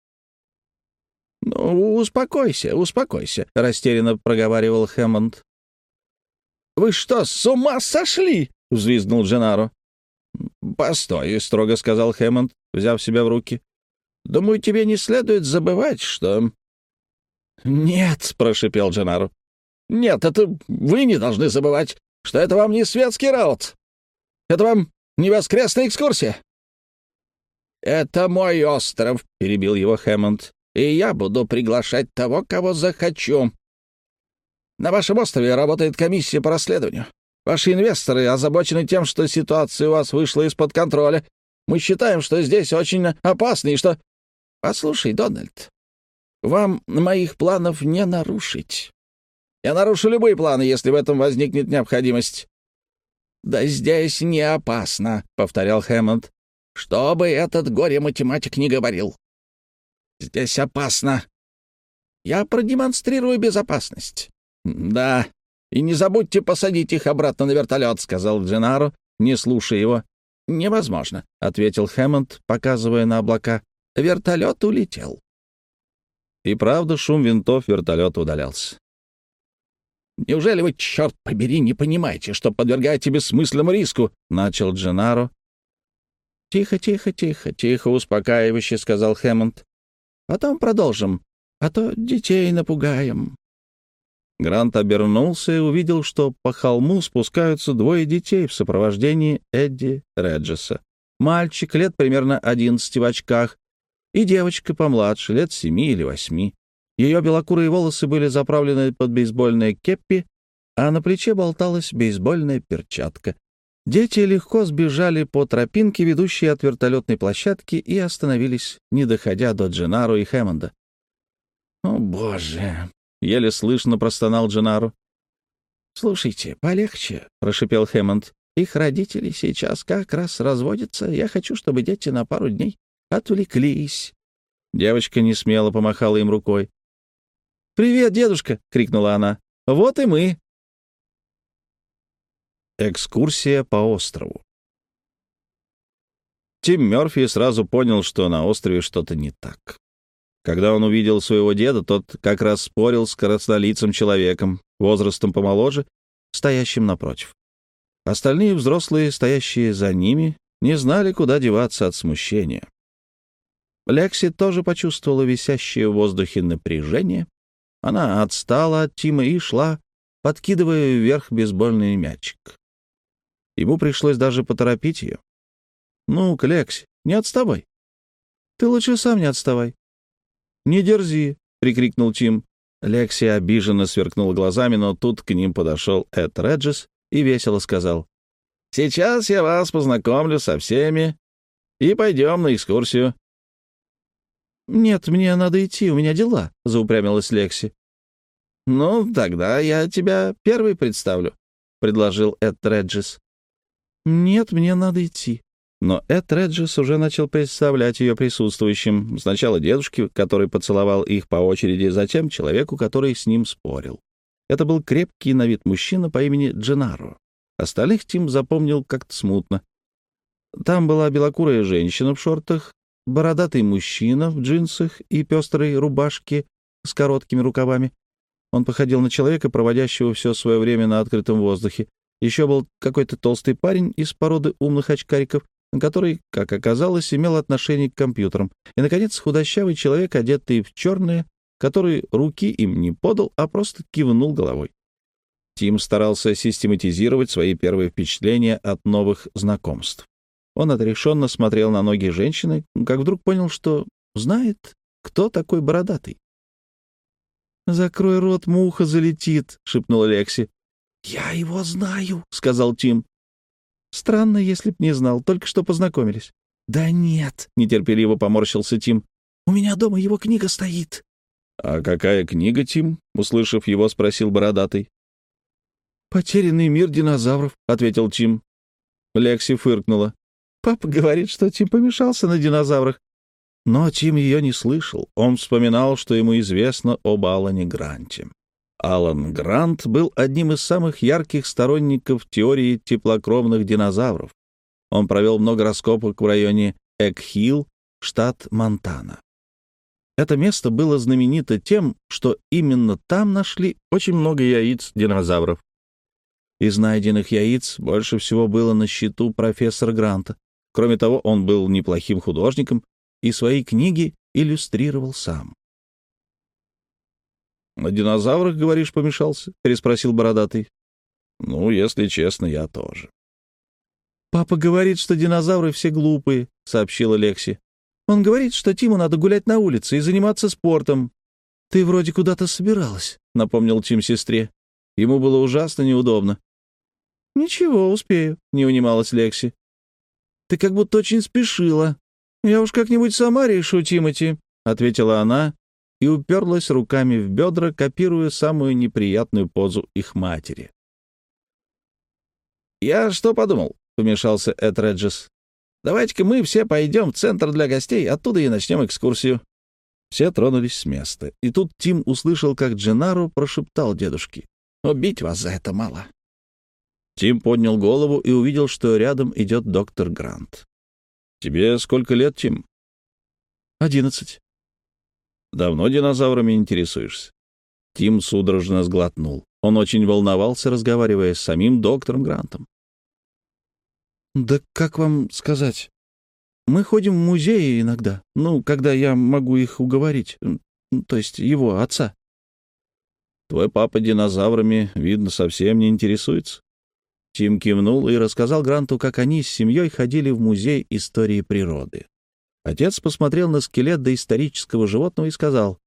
«Ну, успокойся», — растерянно проговаривал Хэммонд. «Вы что, с ума сошли?» — взвизгнул Дженаро. «Постой», — строго сказал Хэммонд, взяв себя в руки. «Думаю, тебе не следует забывать, что...» «Нет», — прошипел Дженаро. «Нет, это вы не должны забывать, что это вам не светский раут. Это вам не воскресная экскурсия». «Это мой остров», — перебил его Хэммонд, «и я буду приглашать того, кого захочу. На вашем острове работает комиссия по расследованию. Ваши инвесторы озабочены тем, что ситуация у вас вышла из-под контроля. Мы считаем, что здесь очень опасно и что... Послушай, Дональд, вам моих планов не нарушить. Я нарушу любые планы, если в этом возникнет необходимость». «Да здесь не опасно», — повторял Хэммонд. «Что бы этот горе-математик ни говорил. Здесь опасно. Я продемонстрирую безопасность. Да, «И не забудьте посадить их обратно на вертолет», — сказал Дженаро, не слушая его. «Невозможно», — ответил Хэммонд, показывая на облака. «Вертолет улетел». И правда, шум винтов вертолета удалялся. «Неужели вы, черт побери, не понимаете, что подвергаете бессмысленному риску?» — начал Дженаро. «Тихо, тихо, тихо, тихо, успокаивающе», — сказал Хэммонд. «Потом продолжим, а то детей напугаем». Грант обернулся и увидел, что по холму спускаются двое детей в сопровождении Эдди Реджеса. Мальчик лет примерно 11 в очках и девочка помладше, лет 7 или 8. Ее белокурые волосы были заправлены под бейсбольное кеппи, а на плече болталась бейсбольная перчатка. Дети легко сбежали по тропинке, ведущей от вертолетной площадки, и остановились, не доходя до Дженаро и Хэммонда. «О, боже!» — еле слышно простонал Дженаро. «Слушайте, полегче», — прошипел Хэммонд. «Их родители сейчас как раз разводятся. Я хочу, чтобы дети на пару дней отвлеклись». Девочка несмело помахала им рукой. «Привет, дедушка!» — крикнула она. «Вот и мы!» Экскурсия по острову. Тим Мёрфи сразу понял, что на острове что-то не так. Когда он увидел своего деда, тот как раз спорил с краснолицым человеком, возрастом помоложе, стоящим напротив. Остальные взрослые, стоящие за ними, не знали, куда деваться от смущения. Лекси тоже почувствовала висящее в воздухе напряжение. Она отстала от Тима и шла, подкидывая вверх бейсбольный мячик. Ему пришлось даже поторопить ее. «Ну-ка, Лекси, не отставай. Ты лучше сам не отставай». «Не дерзи», — прикрикнул Тим. Лекси обиженно сверкнула глазами, но тут к ним подошел Эд Реджес и весело сказал: «Сейчас я вас познакомлю со всеми и пойдем на экскурсию». «Нет, мне надо идти, у меня дела», — заупрямилась Лекси. «Ну, тогда я тебя первый представлю», — предложил Эд Реджес. «Нет, мне надо идти». Но Эд Реджес уже начал представлять ее присутствующим. Сначала дедушке, который поцеловал их по очереди, затем человеку, который с ним спорил. Это был крепкий на вид мужчина по имени Дженаро. Остальных Тим запомнил как-то смутно. Там была белокурая женщина в шортах, бородатый мужчина в джинсах и пестрой рубашке с короткими рукавами. Он походил на человека, проводящего все свое время на открытом воздухе. Еще был какой-то толстый парень из породы умных очкариков, который, как оказалось, имел отношение к компьютерам. И, наконец, худощавый человек, одетый в черное, который руки им не подал, а просто кивнул головой. Тим старался систематизировать свои первые впечатления от новых знакомств. Он отрешенно смотрел на ноги женщины, как вдруг понял, что знает, кто такой бородатый. «Закрой рот, муха залетит», — шепнула Лекси. «Я его знаю», — сказал Тим. «Странно, если б не знал, только что познакомились». «Да нет», — нетерпеливо поморщился Тим. «У меня дома его книга стоит». «А какая книга, Тим?» — услышав его, спросил бородатый. «Потерянный мир динозавров», — ответил Тим. Лекси фыркнула. «Папа говорит, что Тим помешался на динозаврах». Но Тим ее не слышал. Он вспоминал, что ему известно об Алане Гранте. Алан Грант был одним из самых ярких сторонников теории теплокровных динозавров. Он провел много раскопок в районе Эг-Хилл, штат Монтана. Это место было знаменито тем, что именно там нашли очень много яиц динозавров. Из найденных яиц больше всего было на счету профессора Гранта. Кроме того, он был неплохим художником и свои книги иллюстрировал сам. «На динозаврах, говоришь, помешался?» — переспросил бородатый. «Ну, если честно, я тоже». «Папа говорит, что динозавры все глупые», — сообщила Лекси. «Он говорит, что Тиму надо гулять на улице и заниматься спортом». «Ты вроде куда-то собиралась», — напомнил Тим сестре. Ему было ужасно неудобно. «Ничего, успею», — не унималась Лекси. «Ты как будто очень спешила». «Я уж как-нибудь сама решу, Тимоти», — ответила она и уперлась руками в бедра, копируя самую неприятную позу их матери. «Я что подумал?» — вмешался Эд Реджес. «Давайте-ка мы все пойдем в центр для гостей, оттуда и начнем экскурсию». Все тронулись с места, и тут Тим услышал, как Дженаро прошептал дедушке. Убить вас за это мало». Тим поднял голову и увидел, что рядом идет доктор Грант. «Тебе сколько лет, Тим?» 11. «Давно динозаврами интересуешься?» Тим судорожно сглотнул. Он очень волновался, разговаривая с самим доктором Грантом. «Да как вам сказать? Мы ходим в музеи иногда, когда я могу их уговорить, то есть его отца». «Твой папа динозаврами, видно, совсем не интересуется?» Тим кивнул и рассказал Гранту, как они с семьей ходили в музей истории природы. Отец посмотрел на скелет доисторического животного и сказал: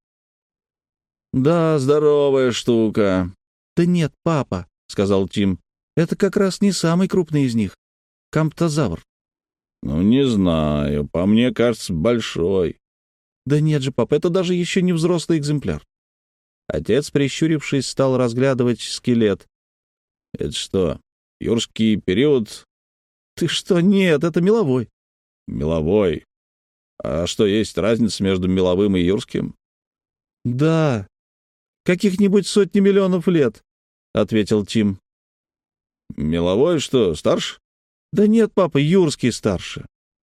«Да, здоровая штука». «Да нет, папа», — сказал Тим, — «это как раз не самый крупный из них. Камптозавр». «Ну, не знаю, по мне кажется, большой». «Да нет же, папа, это даже еще не взрослый экземпляр». Отец, прищурившись, стал разглядывать скелет. «Это что, юрский период?» «Ты что, нет, это меловой». «Меловой? А что, есть разница между меловым и юрским?» «Да, каких-нибудь сотни миллионов лет», — ответил Тим. «Меловой что, старше?» «Да нет, папа, юрский старше».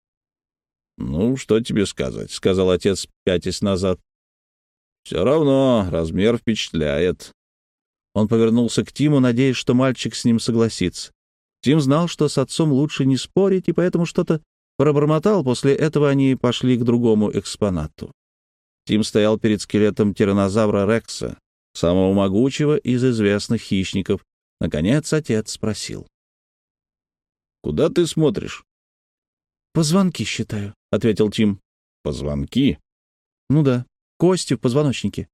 «Ну, что тебе сказать», — сказал отец, пятясь назад. «Все равно размер впечатляет». Он повернулся к Тиму, надеясь, что мальчик с ним согласится. Тим знал, что с отцом лучше не спорить, и поэтому что-то пробормотал. После этого они пошли к другому экспонату. Тим стоял перед скелетом тираннозавра Рекса, самого могучего из известных хищников. Наконец отец спросил: «Куда ты смотришь?» «Позвонки считаю», — ответил Тим. «Позвонки?» «Ну да, кости в позвоночнике».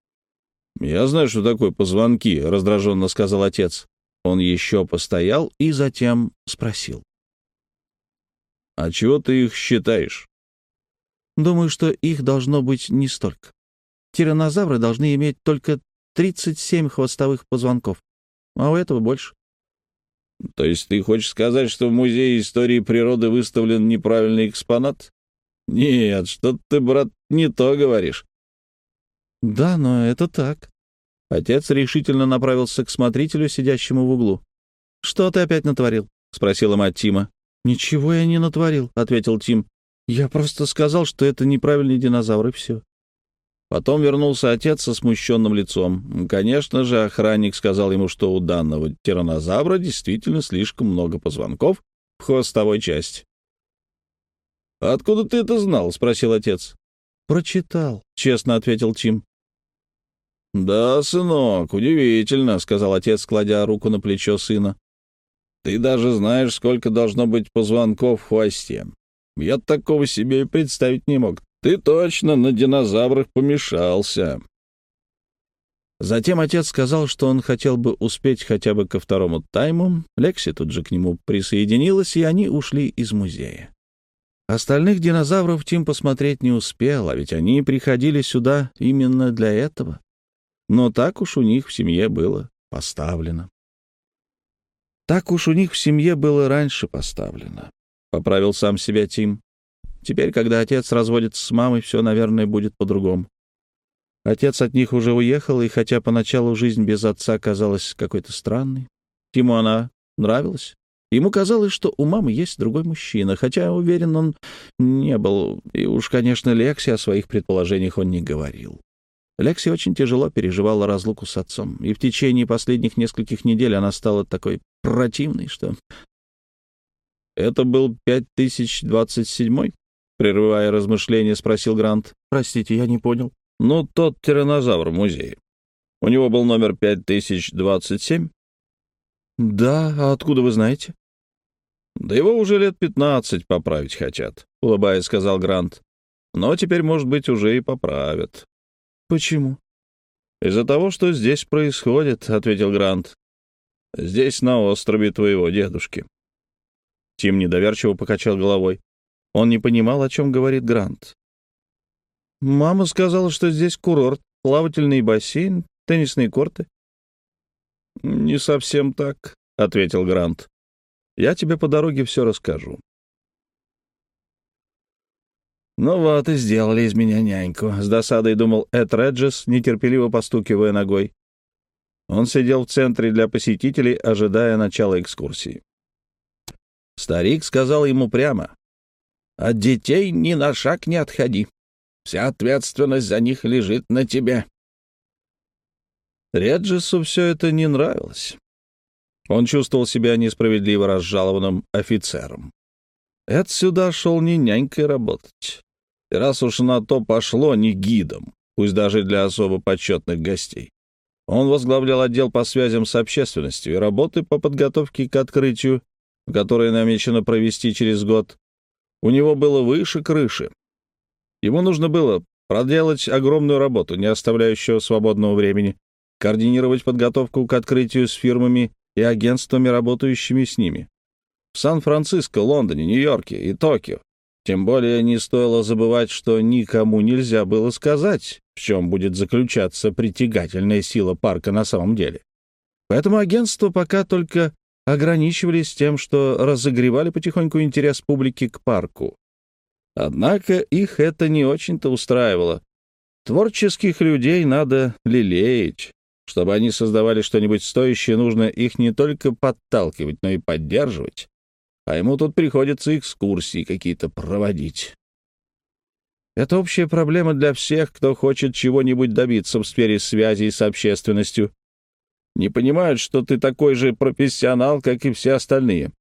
«Я знаю, что такое позвонки», — раздраженно сказал отец. Он еще постоял и затем спросил: «А чего ты их считаешь?» «Думаю, что их должно быть не столько. Тираннозавры должны иметь только 37 хвостовых позвонков, а у этого больше». «То есть ты хочешь сказать, что в Музее истории природы выставлен неправильный экспонат?» «Нет, что ты, брат, не то говоришь». «Да, но это так». Отец решительно направился к смотрителю, сидящему в углу. «Что ты опять натворил?» — спросила мать Тима. «Ничего я не натворил», — ответил Тим. «Я просто сказал, что это неправильный динозавр, и все». Потом вернулся отец со смущенным лицом. Конечно же, охранник сказал ему, что у данного тираннозавра действительно слишком много позвонков в хвостовой части. «А откуда ты это знал?» — спросил отец. «Прочитал», — честно ответил Тим. «Да, сынок, удивительно», — сказал отец, кладя руку на плечо сына. «Ты даже знаешь, сколько должно быть позвонков в хвосте. Я такого себе и представить не мог. Ты точно на динозаврах помешался». Затем отец сказал, что он хотел бы успеть хотя бы ко второму тайму. Лекси тут же к нему присоединилась, и они ушли из музея. Остальных динозавров Тим посмотреть не успел, а ведь они приходили сюда именно для этого. Но так уж у них в семье было поставлено. Так уж у них в семье было раньше поставлено, — поправил сам себя Тим. Теперь, когда отец разводится с мамой, все, наверное, будет по-другому. Отец от них уже уехал, и хотя поначалу жизнь без отца казалась какой-то странной, Тиму она нравилась. Ему казалось, что у мамы есть другой мужчина, хотя, уверен, он не был. И уж, конечно, Лекси о своих предположениях он не говорил. Лекси очень тяжело переживала разлуку с отцом, и в течение последних нескольких недель она стала такой противной, что... «Это был 5027-й?» — прерывая размышления, спросил Грант. «Простите, я не понял». «Ну, тот тираннозавр в музее. У него был номер 5027?» «Да, а откуда вы знаете?» «Да его уже лет 15 поправить хотят», — улыбаясь, сказал Грант. «Но теперь, может быть, уже и поправят». «Почему?» «Из-за того, что здесь происходит», — ответил Грант. «Здесь, на острове твоего дедушки». Тим недоверчиво покачал головой. Он не понимал, о чем говорит Грант. «Мама сказала, что здесь курорт, плавательный бассейн, теннисные корты». «Не совсем так», — ответил Грант. «Я тебе по дороге все расскажу». «Ну вот и сделали из меня няньку», — с досадой думал Эд Реджес, нетерпеливо постукивая ногой. Он сидел в центре для посетителей, ожидая начала экскурсии. Старик сказал ему прямо: «От детей ни на шаг не отходи. Вся ответственность за них лежит на тебе». Реджесу все это не нравилось. Он чувствовал себя несправедливо разжалованным офицером. Эд сюда шел не нянькой работать. И раз уж на то пошло, не гидом, пусть даже для особо почетных гостей. Он возглавлял отдел по связям с общественностью, и работы по подготовке к открытию, которое намечено провести через год, у него было выше крыши. Ему нужно было проделать огромную работу, не оставляющую свободного времени, координировать подготовку к открытию с фирмами и агентствами, работающими с ними. В Сан-Франциско, Лондоне, Нью-Йорке и Токио. Тем более не стоило забывать, что никому нельзя было сказать, в чем будет заключаться притягательная сила парка на самом деле. Поэтому агентства пока только ограничивались тем, что разогревали потихоньку интерес публики к парку. Однако их это не очень-то устраивало. Творческих людей надо лелеять. Чтобы они создавали что-нибудь стоящее, нужно их не только подталкивать, но и поддерживать. А ему тут приходится экскурсии какие-то проводить. Это общая проблема для всех, кто хочет чего-нибудь добиться в сфере связей с общественностью. Не понимают, что ты такой же профессионал, как и все остальные.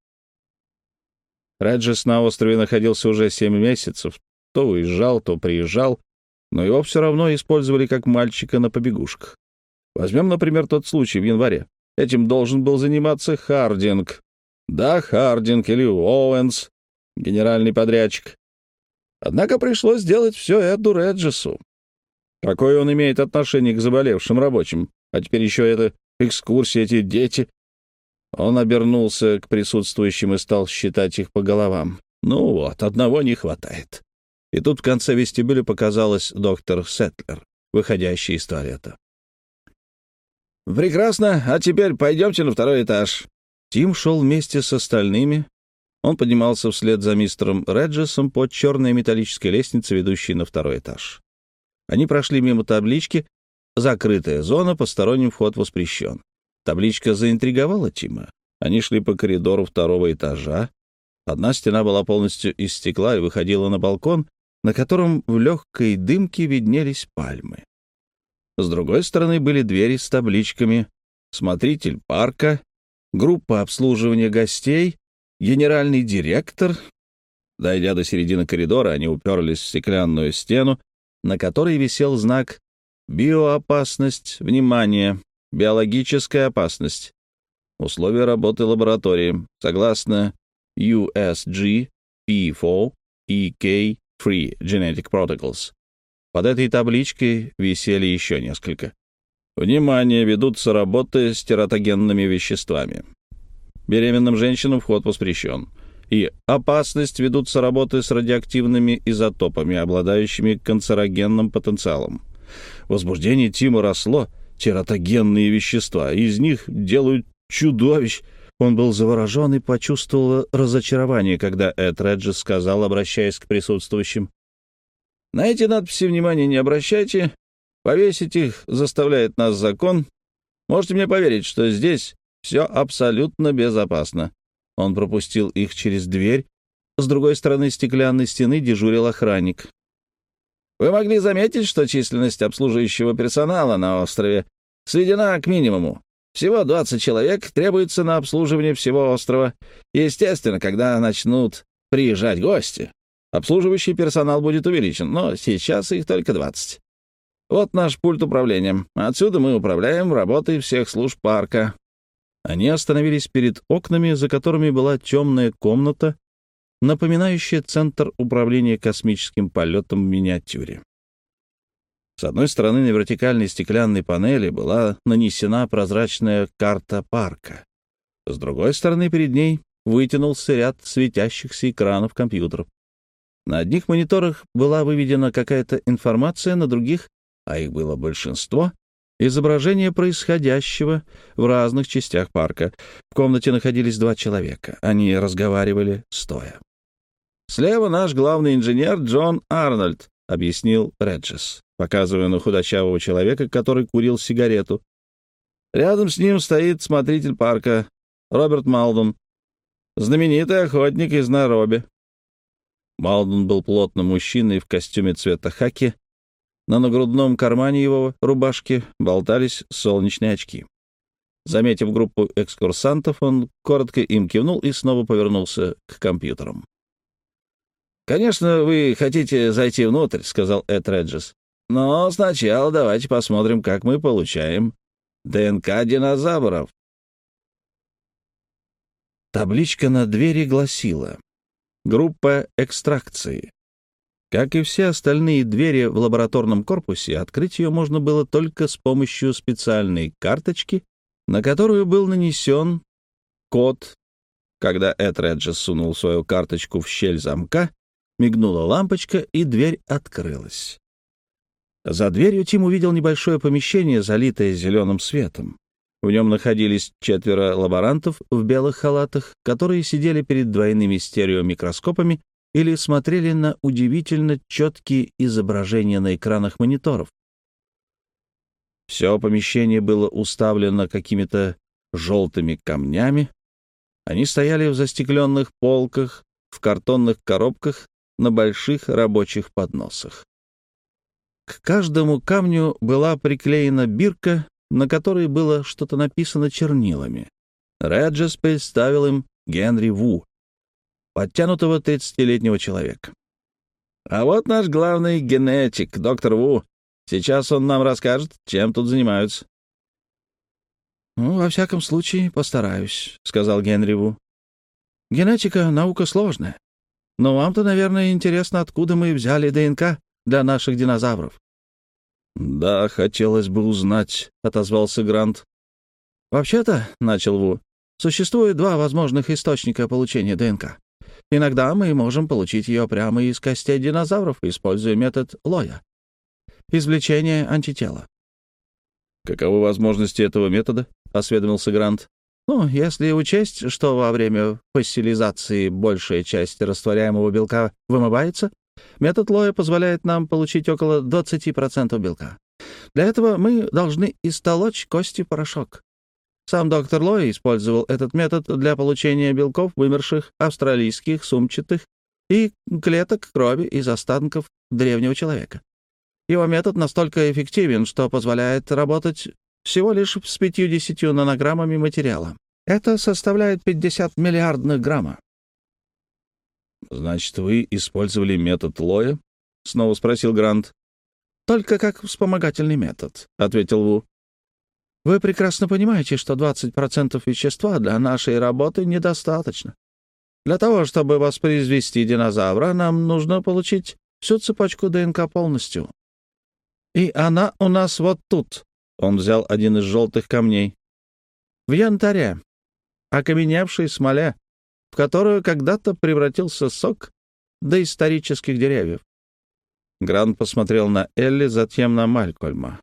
Реджес на острове находился уже 7 месяцев. То уезжал, то приезжал, но его все равно использовали как мальчика на побегушках. Возьмем, например, тот случай в январе. Этим должен был заниматься Хардинг. Да, Хардинг или Оуэнс, генеральный подрядчик. Однако пришлось сделать все Эду Реджесу. Какое он имеет отношение к заболевшим рабочим? А теперь еще эта экскурсия, эти дети. Он обернулся к присутствующим и стал считать их по головам. Ну вот, одного не хватает. И тут в конце вестибюля показалась доктор Сетлер, выходящая из туалета. «Прекрасно, а теперь пойдемте на 2-й этаж». Тим шел вместе с остальными. Он поднимался вслед за мистером Реджесом по черной металлической лестнице, ведущей на 2-й этаж. Они прошли мимо таблички «Закрытая зона, посторонним вход воспрещен». Табличка заинтриговала Тима. Они шли по коридору 2-го этажа. Одна стена была полностью из стекла и выходила на балкон, на котором в легкой дымке виднелись пальмы. С другой стороны были двери с табличками «Смотритель парка», «Группа обслуживания гостей», «Генеральный директор». Дойдя до середины коридора, они уперлись в стеклянную стену, на которой висел знак «Биоопасность, внимание, биологическая опасность». Условия работы лаборатории согласно USG P4 EK Free Genetic Protocols. Под этой табличкой висели еще несколько. Внимание, ведутся работы с тератогенными веществами. Беременным женщинам вход воспрещен. И опасность, ведутся работы с радиоактивными изотопами, обладающими канцерогенным потенциалом. Возбуждение Тима росло. Тератогенные вещества. Из них делают чудовищ. Он был заворожен и почувствовал разочарование, когда Эд Реджес сказал, обращаясь к присутствующим: «На эти надписи внимания не обращайте. Повесить их заставляет нас закон. Можете мне поверить, что здесь все абсолютно безопасно». Он пропустил их через дверь. С другой стороны стеклянной стены дежурил охранник. «Вы могли заметить, что численность обслуживающего персонала на острове сведена к минимуму. Всего 20 человек требуется на обслуживание всего острова. Естественно, когда начнут приезжать гости, обслуживающий персонал будет увеличен, но сейчас их только 20. Вот наш пульт управления. Отсюда мы управляем работой всех служб парка». Они остановились перед окнами, за которыми была темная комната, напоминающая центр управления космическим полетом в миниатюре. С одной стороны на вертикальной стеклянной панели была нанесена прозрачная карта парка. С другой стороны перед ней вытянулся ряд светящихся экранов компьютеров. На одних мониторах была выведена какая-то информация, на других, а их было большинство, изображение происходящего в разных частях парка. В комнате находились 2 человека. Они разговаривали стоя. «Слева наш главный инженер Джон Арнольд», — объяснил Реджес, показывая на худощавого человека, который курил сигарету. Рядом с ним стоит смотритель парка Роберт Малдун, знаменитый охотник из Найроби. Малдун был плотным мужчиной в костюме цвета хаки. На нагрудном кармане его рубашки болтались солнечные очки. Заметив группу экскурсантов, он коротко им кивнул и снова повернулся к компьютерам. «Конечно, вы хотите зайти внутрь», — сказал Эд Реджес. «Но сначала давайте посмотрим, как мы получаем ДНК динозавров». Табличка на двери гласила: «Группа экстракции». Как и все остальные двери в лабораторном корпусе, открыть ее можно было только с помощью специальной карточки, на которую был нанесен код. Когда Эд Реджес сунул свою карточку в щель замка, мигнула лампочка, и дверь открылась. За дверью Тим увидел небольшое помещение, залитое зеленым светом. В нем находились 4 лаборантов в белых халатах, которые сидели перед двойными стереомикроскопами или смотрели на удивительно четкие изображения на экранах мониторов. Все помещение было уставлено какими-то желтыми камнями. Они стояли в застекленных полках, в картонных коробках, на больших рабочих подносах. К каждому камню была приклеена бирка, на которой было что-то написано чернилами. Реджес представил им Генри Ву, подтянутого 30-летнего человека. «А вот наш главный генетик, доктор Ву. Сейчас он нам расскажет, чем тут занимаются». «Во всяком случае, постараюсь», — сказал Генри Ву. «Генетика — наука сложная. Но вам-то, наверное, интересно, откуда мы взяли ДНК для наших динозавров». «Да, хотелось бы узнать», — отозвался Грант. «Вообще-то», — начал Ву, — «существует 2 возможных источника получения ДНК. Иногда мы можем получить ее прямо из костей динозавров, используя метод Лоя — извлечение антитела». «Каковы возможности этого метода?» — осведомился Грант. Если учесть, что во время фоссилизации большая часть растворяемого белка вымывается, метод Лоя позволяет нам получить около 20% белка. Для этого мы должны истолочь кости в порошок. Сам доктор Лой использовал этот метод для получения белков вымерших австралийских сумчатых и клеток крови из останков древнего человека. Его метод настолько эффективен, что позволяет работать всего лишь с 50 нанограммами материала. Это составляет 50 миллиардных грамма. «Значит, вы использовали метод Лоя?» — снова спросил Грант. «Только как вспомогательный метод», — ответил Ву. «Вы прекрасно понимаете, что 20% вещества для нашей работы недостаточно. Для того, чтобы воспроизвести динозавра, нам нужно получить всю цепочку ДНК полностью. И она у нас вот тут». Он взял один из желтых камней. «В янтаре, окаменевшей смоле, в которую когда-то превратился сок доисторических деревьев». Грант посмотрел на Элли, затем на Малькольма.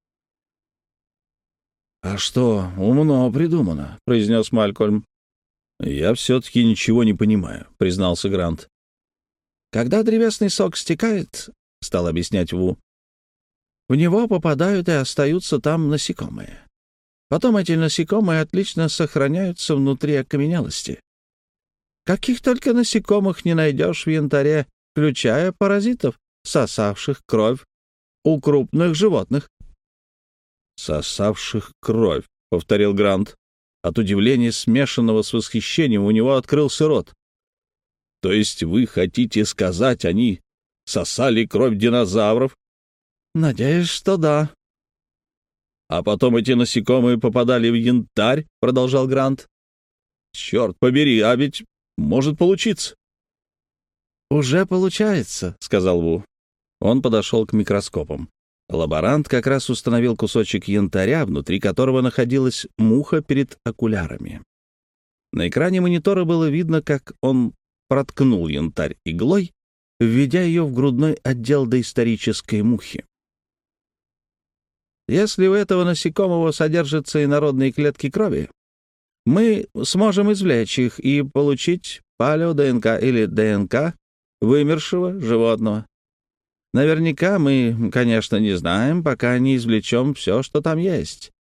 «А что, умно придумано», — произнес Малькольм. «Я все-таки ничего не понимаю», — признался Грант. «Когда древесный сок стекает, — стал объяснять Ву, — в него попадают и остаются там насекомые. Потом эти насекомые отлично сохраняются внутри окаменелости. Каких только насекомых не найдешь в янтаре, включая паразитов, сосавших кровь у крупных животных». «Сосавших кровь», — повторил Грант. От удивления, смешанного с восхищением, у него открылся рот. «То есть вы хотите сказать, они сосали кровь динозавров?» «Надеюсь, что да». «А потом эти насекомые попадали в янтарь», — продолжал Грант. «Черт побери, а ведь может получиться». «Уже получается», — сказал Ву. Он подошел к микроскопам. Лаборант как раз установил кусочек янтаря, внутри которого находилась муха перед окулярами. На экране монитора было видно, как он проткнул янтарь иглой, введя ее в грудной отдел доисторической мухи. «Если у этого насекомого содержатся инородные клетки крови, мы сможем извлечь их и получить палео-ДНК или ДНК вымершего животного. Наверняка мы, конечно, не знаем, пока не извлечем все, что там есть.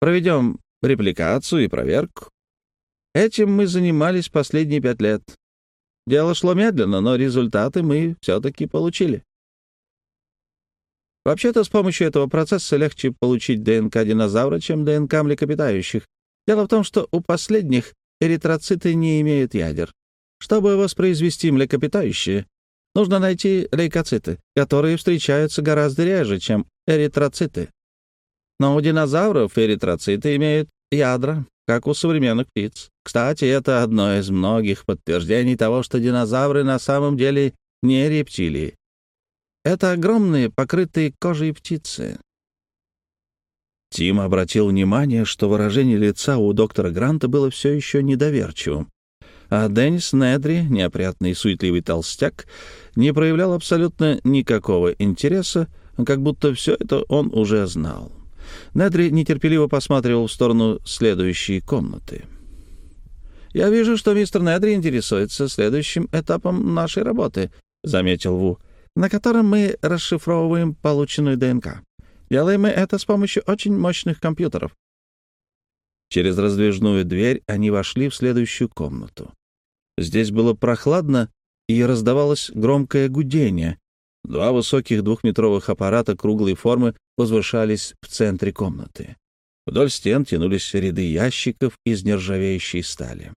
Проведем репликацию и проверку. Этим мы занимались последние 5 лет. Дело шло медленно, но результаты мы все-таки получили. Вообще-то, с помощью этого процесса легче получить ДНК динозавра, чем ДНК млекопитающих. Дело в том, что у последних эритроциты не имеют ядер. Чтобы воспроизвести млекопитающие, нужно найти лейкоциты, которые встречаются гораздо реже, чем эритроциты. Но у динозавров эритроциты имеют ядра, как у современных птиц. Кстати, это одно из многих подтверждений того, что динозавры на самом деле не рептилии. Это огромные, покрытые кожей птицы. Тим обратил внимание, что выражение лица у доктора Гранта было все еще недоверчивым, а Деннис Недри, неопрятный и суетливый толстяк, не проявлял абсолютно никакого интереса, как будто все это он уже знал. Недри нетерпеливо посматривал в сторону следующей комнаты. «Я вижу, что мистер Недри интересуется следующим этапом нашей работы», — заметил Ву, «на котором мы расшифровываем полученную ДНК. Делаем мы это с помощью очень мощных компьютеров». Через раздвижную дверь они вошли в следующую комнату. Здесь было прохладно, и раздавалось громкое гудение. 2 высоких 2-метровых аппарата круглой формы возвышались в центре комнаты. Вдоль стен тянулись ряды ящиков из нержавеющей стали.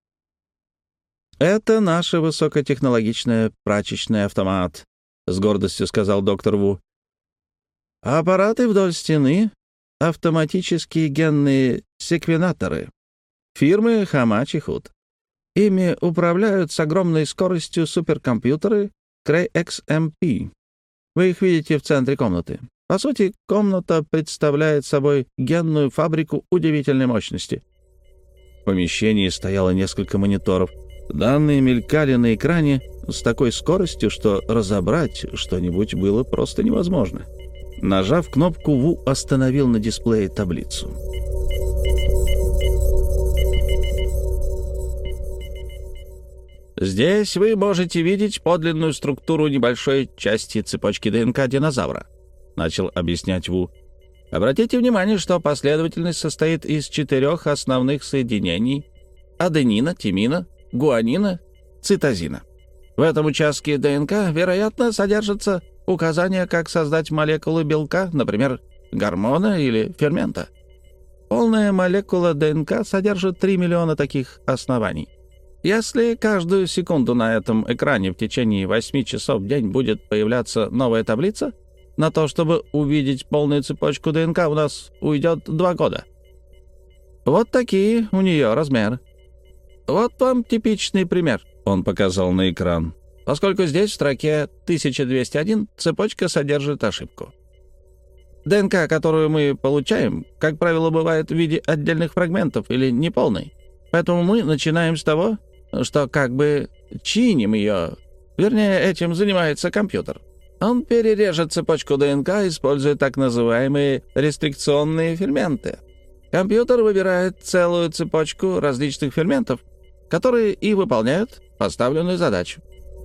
«Это наш высокотехнологичный прачечный автомат», — с гордостью сказал доктор Ву. «Аппараты вдоль стены — автоматические генные секвенаторы фирмы Hamachi Hood. Ими управляют с огромной скоростью суперкомпьютеры Cray XMP. Вы их видите в центре комнаты. По сути, комната представляет собой генную фабрику удивительной мощности». В помещении стояло несколько мониторов. Данные мелькали на экране с такой скоростью, что разобрать что-нибудь было просто невозможно. Нажав кнопку, Ву остановил на дисплее таблицу. Здесь вы можете видеть подлинную структуру небольшой части цепочки ДНК динозавра, начал объяснять Ву. Обратите внимание, что последовательность состоит из 4 основных соединений: аденина, тимина, гуанина, цитозина. В этом участке ДНК, вероятно, содержатся указания, как создать молекулы белка, например, гормона или фермента. Полная молекула ДНК содержит 3 миллиона таких оснований. Если каждую секунду на этом экране в течение 8 часов в день будет появляться новая таблица, на то, чтобы увидеть полную цепочку ДНК, у нас уйдет 2 года. Вот такие у нее размеры. Вот вам типичный пример, он показал на экран. Поскольку здесь в строке 1201 цепочка содержит ошибку. ДНК, которую мы получаем, как правило, бывает в виде отдельных фрагментов или неполной. Поэтому мы начинаем с того, что как бы чиним ее. Вернее, этим занимается компьютер. Он перережет цепочку ДНК, используя так называемые рестрикционные ферменты. Компьютер выбирает целую цепочку различных ферментов, которые и выполняют поставленную задачу.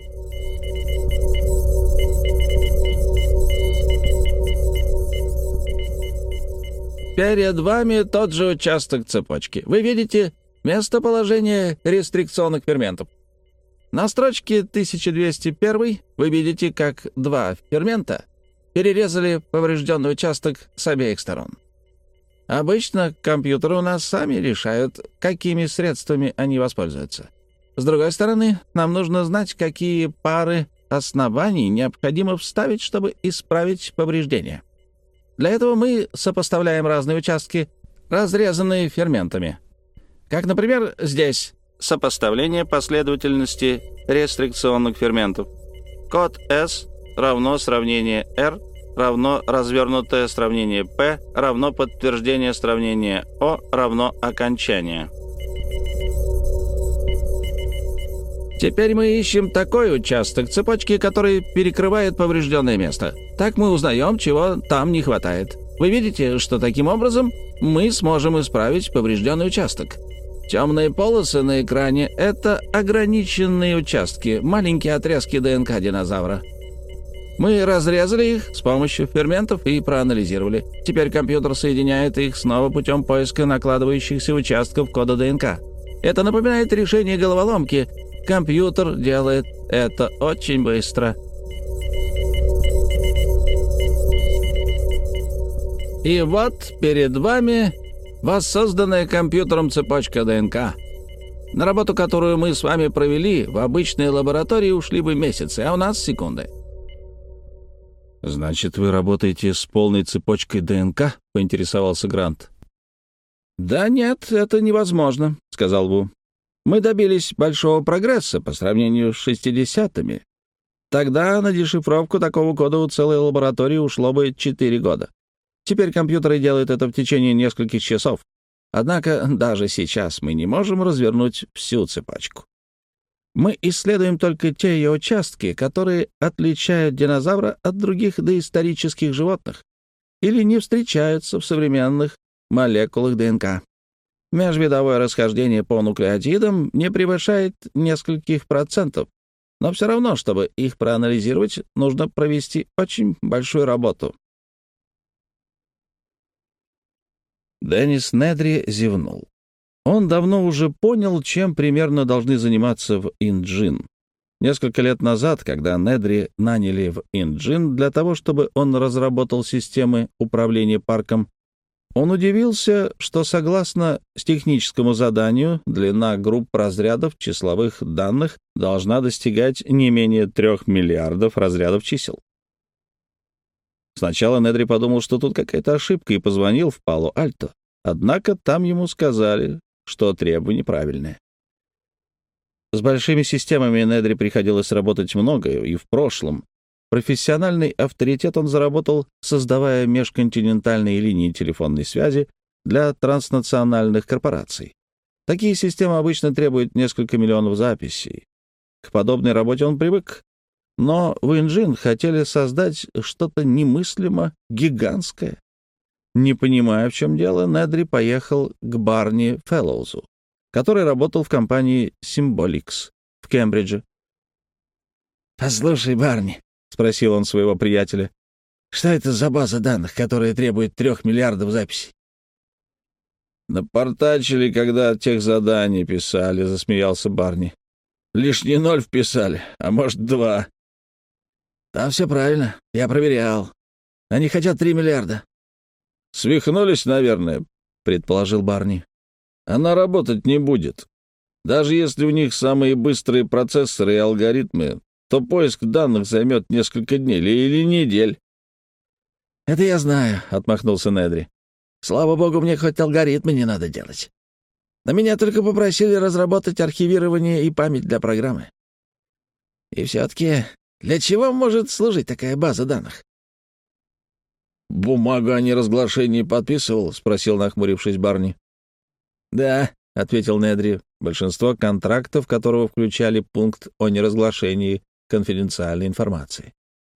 Перед вами тот же участок цепочки. Вы видите местоположение рестрикционных ферментов. На строчке 1201 вы видите, как 2 фермента перерезали поврежденный участок с обеих сторон. Обычно компьютеры у нас сами решают, какими средствами они воспользуются. С другой стороны, нам нужно знать, какие пары оснований необходимо вставить, чтобы исправить повреждения. Для этого мы сопоставляем разные участки, разрезанные ферментами. Как, например, здесь сопоставление последовательности рестрикционных ферментов. Код S равно сравнение R равно развернутое сравнение P равно подтверждение сравнения O равно окончание. Теперь мы ищем такой участок цепочки, который перекрывает поврежденное место. Так мы узнаем, чего там не хватает. Вы видите, что таким образом мы сможем исправить поврежденный участок. Темные полосы на экране — это ограниченные участки, маленькие отрезки ДНК динозавра. Мы разрезали их с помощью ферментов и проанализировали. Теперь компьютер соединяет их снова путем поиска накладывающихся участков кода ДНК. Это напоминает решение головоломки. Компьютер делает это очень быстро. И вот перед вами воссозданная компьютером цепочка ДНК. На работу, которую мы с вами провели, в обычной лаборатории ушли бы месяцы, а у нас секунды. «Значит, вы работаете с полной цепочкой ДНК?» — поинтересовался Грант. «Да нет, это невозможно», — сказал Ву. «Мы добились большого прогресса по сравнению с 60-ми. Тогда на дешифровку такого кода у целой лаборатории ушло бы 4 года. Теперь компьютеры делают это в течение нескольких часов. Однако даже сейчас мы не можем развернуть всю цепочку. Мы исследуем только те ее участки, которые отличают динозавра от других доисторических животных или не встречаются в современных молекулах ДНК. Межвидовое расхождение по нуклеотидам не превышает нескольких процентов, но все равно, чтобы их проанализировать, нужно провести очень большую работу». Деннис Недри зевнул. Он давно уже понял, чем примерно должны заниматься в Инджин. Несколько лет назад, когда Недри наняли в Инджин для того, чтобы он разработал системы управления парком, он удивился, что согласно с техническому заданию длина групп разрядов числовых данных должна достигать не менее 3 миллиардов разрядов чисел. Сначала Недри подумал, что тут какая-то ошибка, и позвонил в Пало-Альто. Однако там ему сказали, что требование правильное. С большими системами Недри приходилось работать много и в прошлом. Профессиональный авторитет он заработал, создавая межконтинентальные линии телефонной связи для транснациональных корпораций. Такие системы обычно требуют несколько миллионов записей. К подобной работе он привык. Но в Инджин хотели создать что-то немыслимо гигантское. Не понимая, в чем дело, Недри поехал к Барни Фэллоузу, который работал в компании Symbolics в Кембридже. «Послушай, Барни», — спросил он своего приятеля, — «что это за база данных, которая требует 3 миллиардов записей?» «Напортачили, когда техзадания писали», — засмеялся Барни. «Лишний 0 вписали, а может, 2. «Там все правильно. Я проверял. Они хотят 3 миллиарда». «Свихнулись, наверное», — предположил Барни. «Она работать не будет. Даже если у них самые быстрые процессоры и алгоритмы, то поиск данных займет несколько дней или недель». «Это я знаю», — отмахнулся Недри. «Слава богу, мне хоть алгоритмы не надо делать. На меня только попросили разработать архивирование и память для программы. И все-таки для чего может служить такая база данных?» «Бумагу о неразглашении подписывал?» — спросил, нахмурившись, Барни. «Да», — ответил Недри, большинство контрактов которого включали пункт о неразглашении конфиденциальной информации.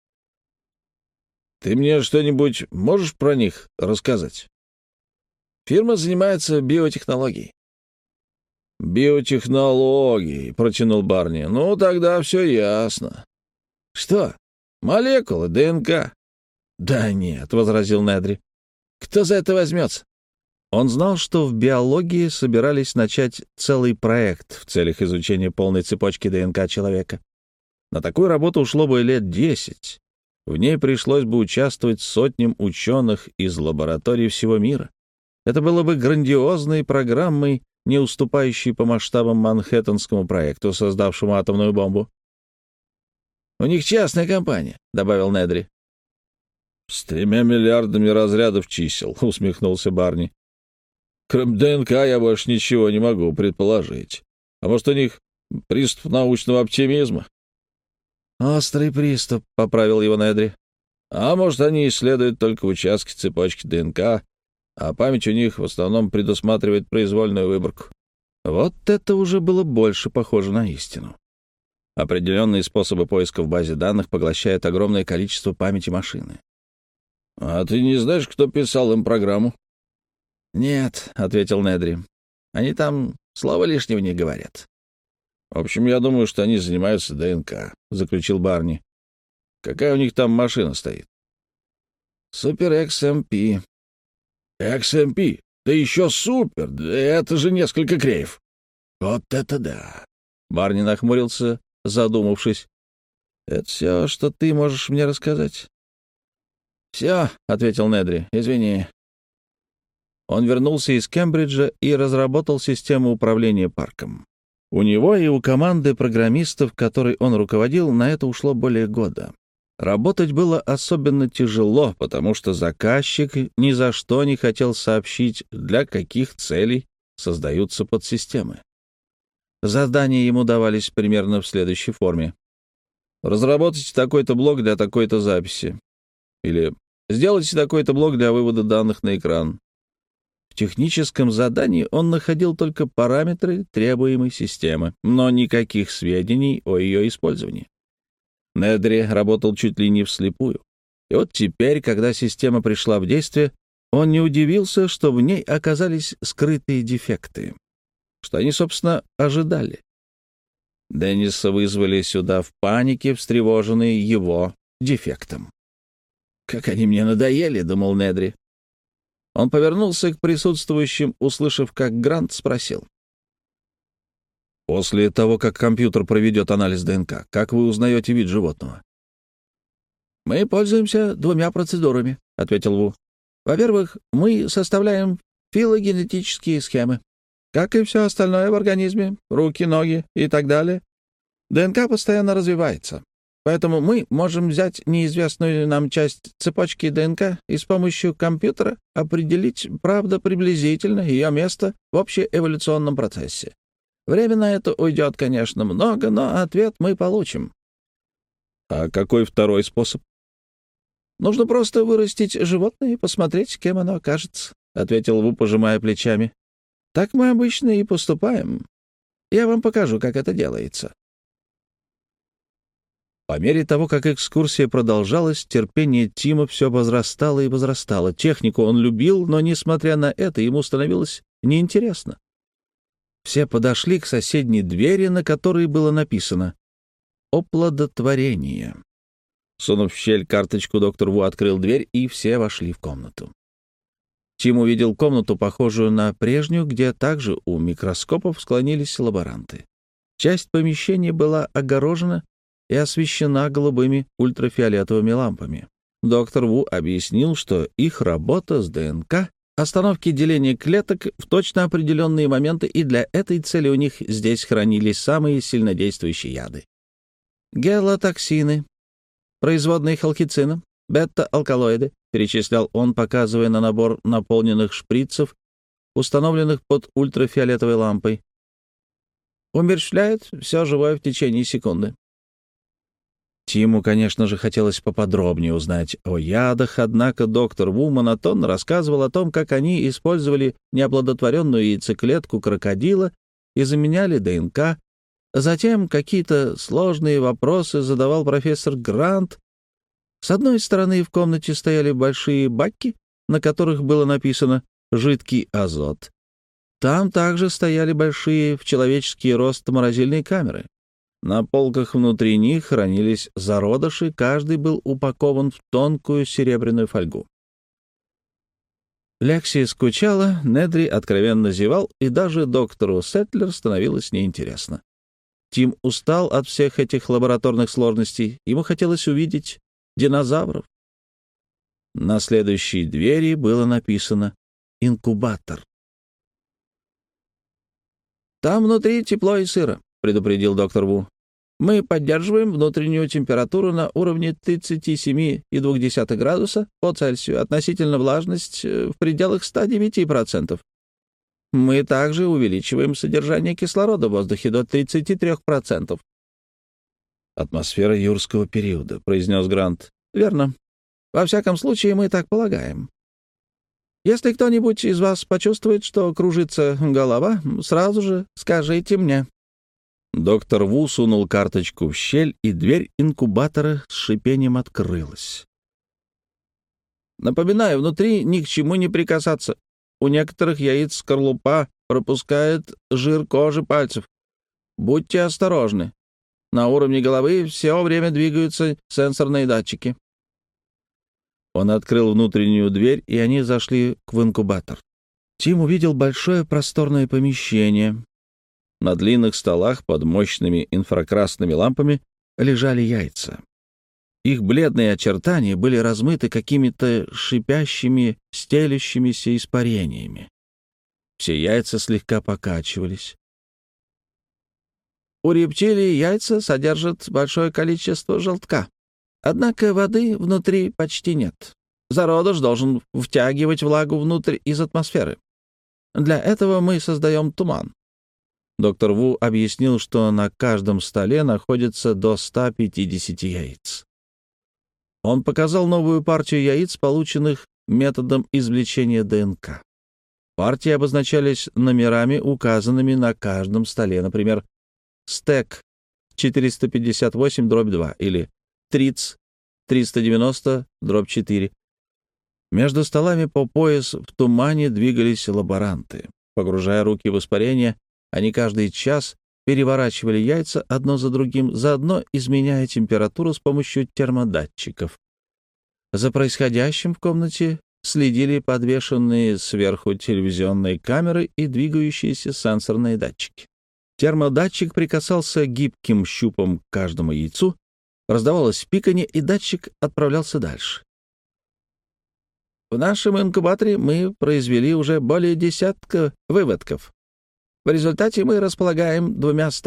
«Ты мне что-нибудь можешь про них рассказать?» «Фирма занимается биотехнологией». «Биотехнологией», — протянул Барни. «Ну, тогда все ясно». «Что?» «Молекулы, ДНК». «Да нет», — возразил Недри. «Кто за это возьмется?» Он знал, что в биологии собирались начать целый проект в целях изучения полной цепочки ДНК человека. На такую работу ушло бы лет 10. В ней пришлось бы участвовать сотням ученых из лабораторий всего мира. Это было бы грандиозной программой, не уступающей по масштабам Манхэттенскому проекту, создавшему атомную бомбу. «У них частная компания», — добавил Недри. «С 3 миллиардами разрядов чисел», — усмехнулся Барни. «Кроме ДНК я больше ничего не могу предположить. А может, у них приступ научного оптимизма?» «Острый приступ», — поправил его Недри. «А может, они исследуют только участки цепочки ДНК, а память у них в основном предусматривает произвольную выборку». Вот это уже было больше похоже на истину. Определенные способы поиска в базе данных поглощают огромное количество памяти машины. «А ты не знаешь, кто писал им программу?» «Нет», — ответил Недри. «Они там слова лишнего не говорят». «В общем, я думаю, что они занимаются ДНК», — заключил Барни. Какая у них там машина стоит? Супер XMP. XMP? Да еще супер! Да это же несколько креев. Вот это да. Барни нахмурился, задумавшись. Это все, что ты можешь мне рассказать? Все, — ответил Недри, — извини. Он вернулся из Кембриджа и разработал систему управления парком. У него и у команды программистов, которой он руководил, на это ушло более года. Работать было особенно тяжело, потому что заказчик ни за что не хотел сообщить, для каких целей создаются подсистемы. Задания ему давались примерно в следующей форме. Разработайте такой-то блок для такой-то записи. Или сделайте такой-то блок для вывода данных на экран. В техническом задании он находил только параметры требуемой системы, но никаких сведений о ее использовании. Недри работал чуть ли не вслепую. И вот теперь, когда система пришла в действие, он не удивился, что в ней оказались скрытые дефекты. Что они, собственно, ожидали. Денниса вызвали сюда в панике, встревоженные его дефектом. «Как они мне надоели», — думал Недри. Он повернулся к присутствующим, услышав, как Грант спросил. «После того, как компьютер проведет анализ ДНК, как вы узнаете вид животного?» «Мы пользуемся двумя процедурами», — ответил Ву. «Во-первых, мы составляем филогенетические схемы. Как и все остальное в организме, руки, ноги и так далее, ДНК постоянно развивается. Поэтому мы можем взять неизвестную нам часть цепочки ДНК и с помощью компьютера определить, правда, приблизительно ее место в общеэволюционном процессе. Время на это уйдет, конечно, много, но ответ мы получим». «А какой второй способ?» «Нужно просто вырастить животное и посмотреть, кем оно окажется», — ответил Ву, пожимая плечами. «Так мы обычно и поступаем. Я вам покажу, как это делается». По мере того, как экскурсия продолжалась, терпение Тима все возрастало и возрастало. Технику он любил, но, несмотря на это, ему становилось неинтересно. Все подошли к соседней двери, на которой было написано «Оплодотворение». Сунув в щель карточку, доктор Ву открыл дверь, и все вошли в комнату. Тим увидел комнату, похожую на прежнюю, где также у микроскопов склонились лаборанты. Часть помещения была огорожена и освещена голубыми ультрафиолетовыми лампами. Доктор Ву объяснил, что их работа с ДНК — остановки деления клеток в точно определенные моменты, и для этой цели у них здесь хранились самые сильнодействующие яды. «Гелотоксины, производные халкицина, бета-алкалоиды», — перечислял он, показывая на набор наполненных шприцев, установленных под ультрафиолетовой лампой. «Умерщвляют все живое в течение секунды». Тиму, конечно же, хотелось поподробнее узнать о ядах, однако доктор Ву монотонно рассказывал о том, как они использовали неоплодотворенную яйцеклетку крокодила и заменяли ДНК. Затем какие-то сложные вопросы задавал профессор Грант. С одной стороны в комнате стояли большие баки, на которых было написано «жидкий азот». Там также стояли большие в человеческий рост морозильные камеры. На полках внутри них хранились зародыши, каждый был упакован в тонкую серебряную фольгу. Лекси скучала, Недри откровенно зевал, и даже доктору Сетлер становилось неинтересно. Тим устал от всех этих лабораторных сложностей, ему хотелось увидеть динозавров. На следующей двери было написано «Инкубатор». «Там внутри тепло и сыро», — предупредил доктор Ву. «Мы поддерживаем внутреннюю температуру на уровне 37,2 градуса по Цельсию, относительно влажность в пределах 109%. Мы также увеличиваем содержание кислорода в воздухе до 33%. «Атмосфера юрского периода», — произнес Грант. «Верно. Во всяком случае, мы так полагаем. Если кто-нибудь из вас почувствует, что кружится голова, сразу же скажите мне». Доктор Ву сунул карточку в щель, и дверь инкубатора с шипением открылась. «Напоминаю, внутри ни к чему не прикасаться. У некоторых яиц скорлупа пропускает жир кожи пальцев. Будьте осторожны». На уровне головы все время двигаются сенсорные датчики». Он открыл внутреннюю дверь, и они зашли в инкубатор. Тим увидел большое просторное помещение. На длинных столах под мощными инфракрасными лампами лежали яйца. Их бледные очертания были размыты какими-то шипящими, стелющимися испарениями. Все яйца слегка покачивались. У рептилий яйца содержат большое количество желтка. Однако воды внутри почти нет. Зародыш должен втягивать влагу внутрь из атмосферы. Для этого мы создаем туман. Доктор Ву объяснил, что на каждом столе находится до 150 яиц. Он показал новую партию яиц, полученных методом извлечения ДНК. Партии обозначались номерами, указанными на каждом столе, например, стек 458/2 или триц 390/4. Между столами по пояс в тумане двигались лаборанты. Погружая руки в испарение, они каждый час переворачивали яйца одно за другим, заодно изменяя температуру с помощью термодатчиков. За происходящим в комнате следили подвешенные сверху телевизионные камеры и двигающиеся сенсорные датчики. Термодатчик прикасался гибким щупом к каждому яйцу, раздавалось пиканье, и датчик отправлялся дальше. В нашем инкубаторе мы произвели уже более десятка выводков. В результате мы располагаем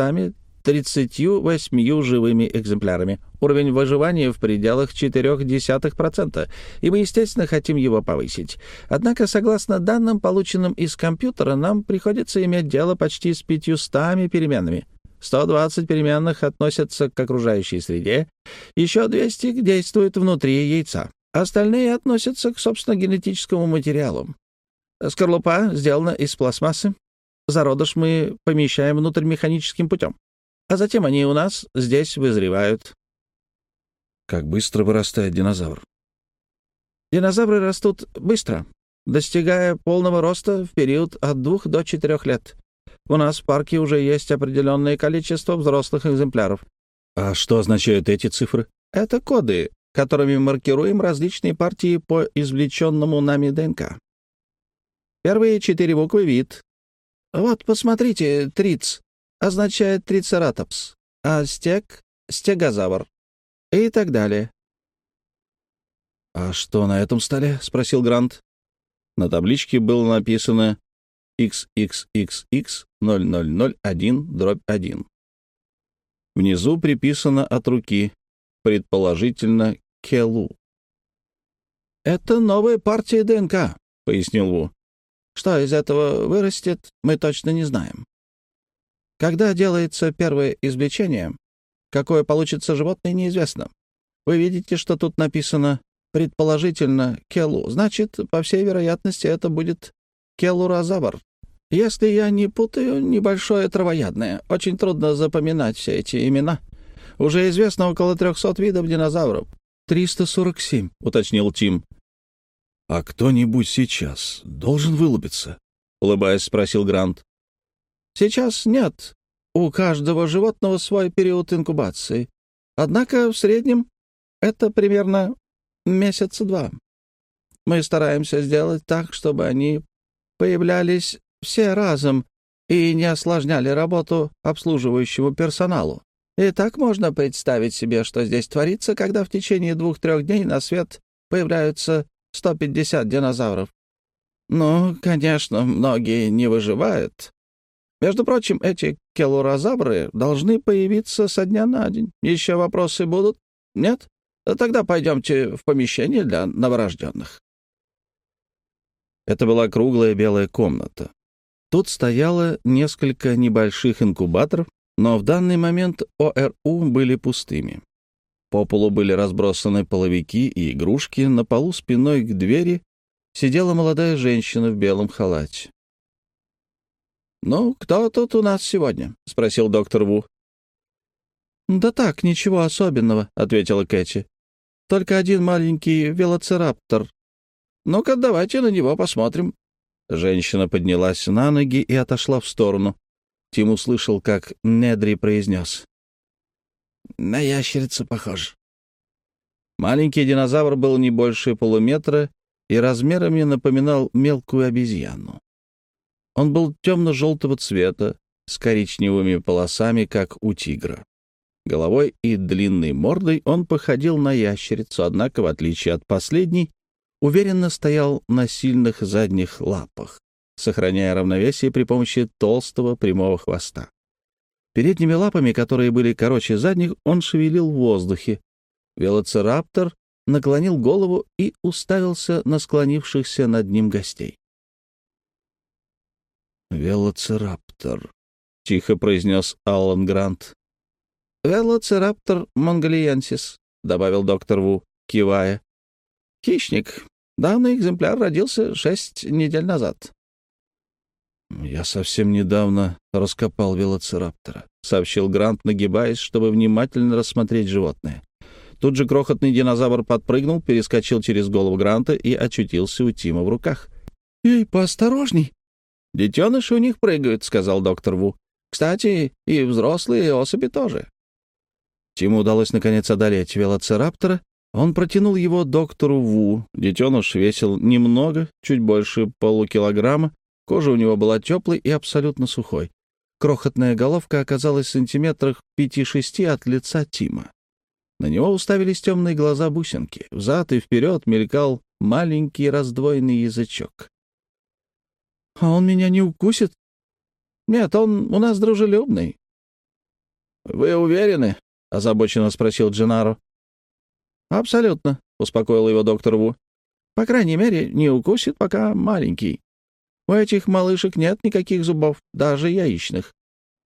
238 живыми экземплярами. Уровень выживания в пределах 0,4%, и мы, естественно, хотим его повысить. Однако, согласно данным, полученным из компьютера, нам приходится иметь дело почти с 500 переменными. 120 переменных относятся к окружающей среде, еще 200 действуют внутри яйца. Остальные относятся к, собственно, генетическому материалу. Скорлупа сделана из пластмассы. Зародыш мы помещаем внутрь механическим путем. А затем они у нас здесь вызревают. Как быстро вырастает динозавр? Динозавры растут быстро, достигая полного роста в период от 2 до 4 лет. У нас в парке уже есть определенное количество взрослых экземпляров. А что означают эти цифры? Это коды, которыми маркируем различные партии по извлеченному нами ДНК. Первые 4 буквы — вид. Вот, посмотрите, триц означает трицератопс, а стег — стегозавр и так далее. «А что на этом столе?» — спросил Грант. На табличке было написано XXXX0001/1. Внизу приписано от руки, предположительно, Келу. «Это новая партия ДНК», — пояснил Ву. «Что из этого вырастет, мы точно не знаем. Когда делается первое извлечение, какое получится животное, неизвестно. Вы видите, что тут написано «предположительно Келу». Значит, по всей вероятности, это будет келурозавр. Если я не путаю, небольшое травоядное. Очень трудно запоминать все эти имена. Уже известно около 300 видов динозавров». 347, уточнил Тим. «А кто-нибудь сейчас должен вылупиться?» — улыбаясь, спросил Грант. «Сейчас нет. У каждого животного свой период инкубации. Однако в среднем это примерно месяца 2. Мы стараемся сделать так, чтобы они появлялись все разом и не осложняли работу обслуживающему персоналу. И так можно представить себе, что здесь творится, когда в течение 2-3 дней на свет появляются 150 динозавров. Ну, конечно, многие не выживают. Между прочим, эти келурозавры должны появиться со дня на день. Еще вопросы будут? Нет? Тогда пойдемте в помещение для новорожденных». Это была круглая белая комната. Тут стояло несколько небольших инкубаторов, но в данный момент ОРУ были пустыми. По полу были разбросаны половики и игрушки, на полу спиной к двери сидела молодая женщина в белом халате. «Ну, кто тут у нас сегодня?» — спросил доктор Ву. «Да так, ничего особенного», — ответила Кэти. «Только один маленький велоцираптор. Ну-ка, давайте на него посмотрим». Женщина поднялась на ноги и отошла в сторону. Тим услышал, как Недри произнес: На ящерицу похож». Маленький динозавр был не больше полуметра и размерами напоминал мелкую обезьяну. Он был темно-желтого цвета, с коричневыми полосами, как у тигра. Головой и длинной мордой он походил на ящерицу, однако, в отличие от последней, уверенно стоял на сильных задних лапах, сохраняя равновесие при помощи толстого прямого хвоста. Передними лапами, которые были короче задних, он шевелил в воздухе. Велоцираптор наклонил голову и уставился на склонившихся над ним гостей. «Велоцираптор», — тихо произнес Аллан Грант. «Велоцираптор монголиенсис», — добавил доктор Ву, кивая. «Хищник. Данный экземпляр родился 6 недель назад». «Я совсем недавно раскопал велоцираптора», — сообщил Грант, нагибаясь, чтобы внимательно рассмотреть животное. Тут же крохотный динозавр подпрыгнул, перескочил через голову Гранта и очутился у Тима в руках. «Эй, поосторожней!» «Детеныши у них прыгают», — сказал доктор Ву. «Кстати, и взрослые особи тоже». Тиму удалось наконец одолеть велоцираптора. Он протянул его доктору Ву. Детеныш весил немного, чуть больше полукилограмма. Кожа у него была теплой и абсолютно сухой. Крохотная головка оказалась в сантиметрах 5-6 от лица Тима. На него уставились темные глаза-бусинки. Взад и вперед мелькал маленький раздвоенный язычок. «А он меня не укусит?» «Нет, он у нас дружелюбный». «Вы уверены?» — озабоченно спросил Дженаро. «Абсолютно», — успокоил его доктор Ву. «По крайней мере, не укусит, пока маленький. У этих малышек нет никаких зубов, даже яичных».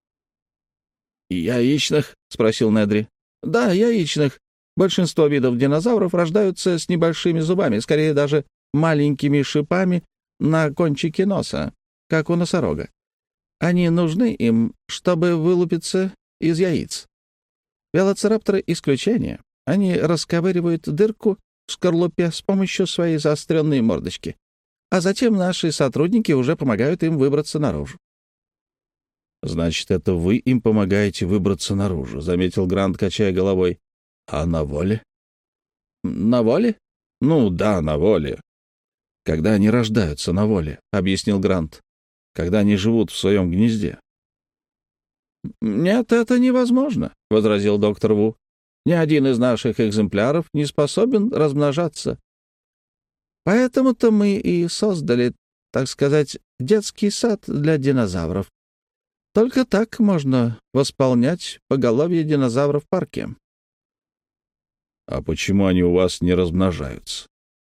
«Яичных?» — спросил Недри. «Да, яичных. Большинство видов динозавров рождаются с небольшими зубами, скорее даже маленькими шипами на кончике носа, как у носорога. Они нужны им, чтобы вылупиться из яиц. Велоцирапторы — исключение. Они расковыривают дырку в скорлупе с помощью своей заостренной мордочки, а затем наши сотрудники уже помогают им выбраться наружу». «Значит, это вы им помогаете выбраться наружу», — заметил Грант, качая головой. «А на воле?» «На воле?» «Ну да, на воле. Когда они рождаются на воле», — объяснил Грант. «Когда они живут в своем гнезде». «Нет, это невозможно», — возразил доктор Ву. «Ни один из наших экземпляров не способен размножаться. Поэтому-то мы и создали, так сказать, детский сад для динозавров. Только так можно восполнять поголовье динозавров в парке». «А почему они у вас не размножаются?»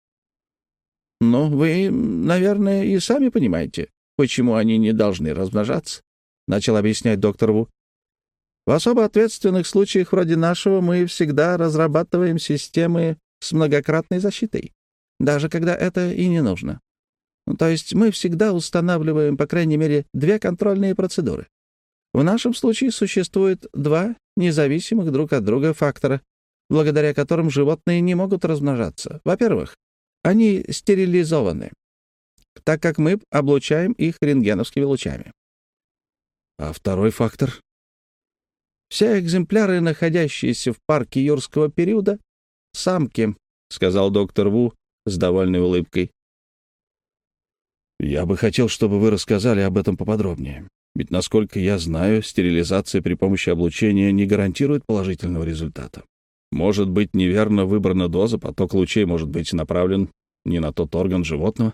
«Ну, вы, наверное, и сами понимаете, почему они не должны размножаться», — начал объяснять доктор Ву. «В особо ответственных случаях вроде нашего мы всегда разрабатываем системы с многократной защитой, даже когда это и не нужно. То есть мы всегда устанавливаем, по крайней мере, 2 контрольные процедуры. В нашем случае существует 2 независимых друг от друга фактора, благодаря которым животные не могут размножаться. Во-первых, они стерилизованы, так как мы облучаем их рентгеновскими лучами. А второй фактор? Все экземпляры, находящиеся в парке юрского периода, — самки», — сказал доктор Ву с довольной улыбкой. «Я бы хотел, чтобы вы рассказали об этом поподробнее. Ведь, насколько я знаю, стерилизация при помощи облучения не гарантирует положительного результата. Может быть, неверно выбрана доза, поток лучей может быть направлен не на тот орган животного».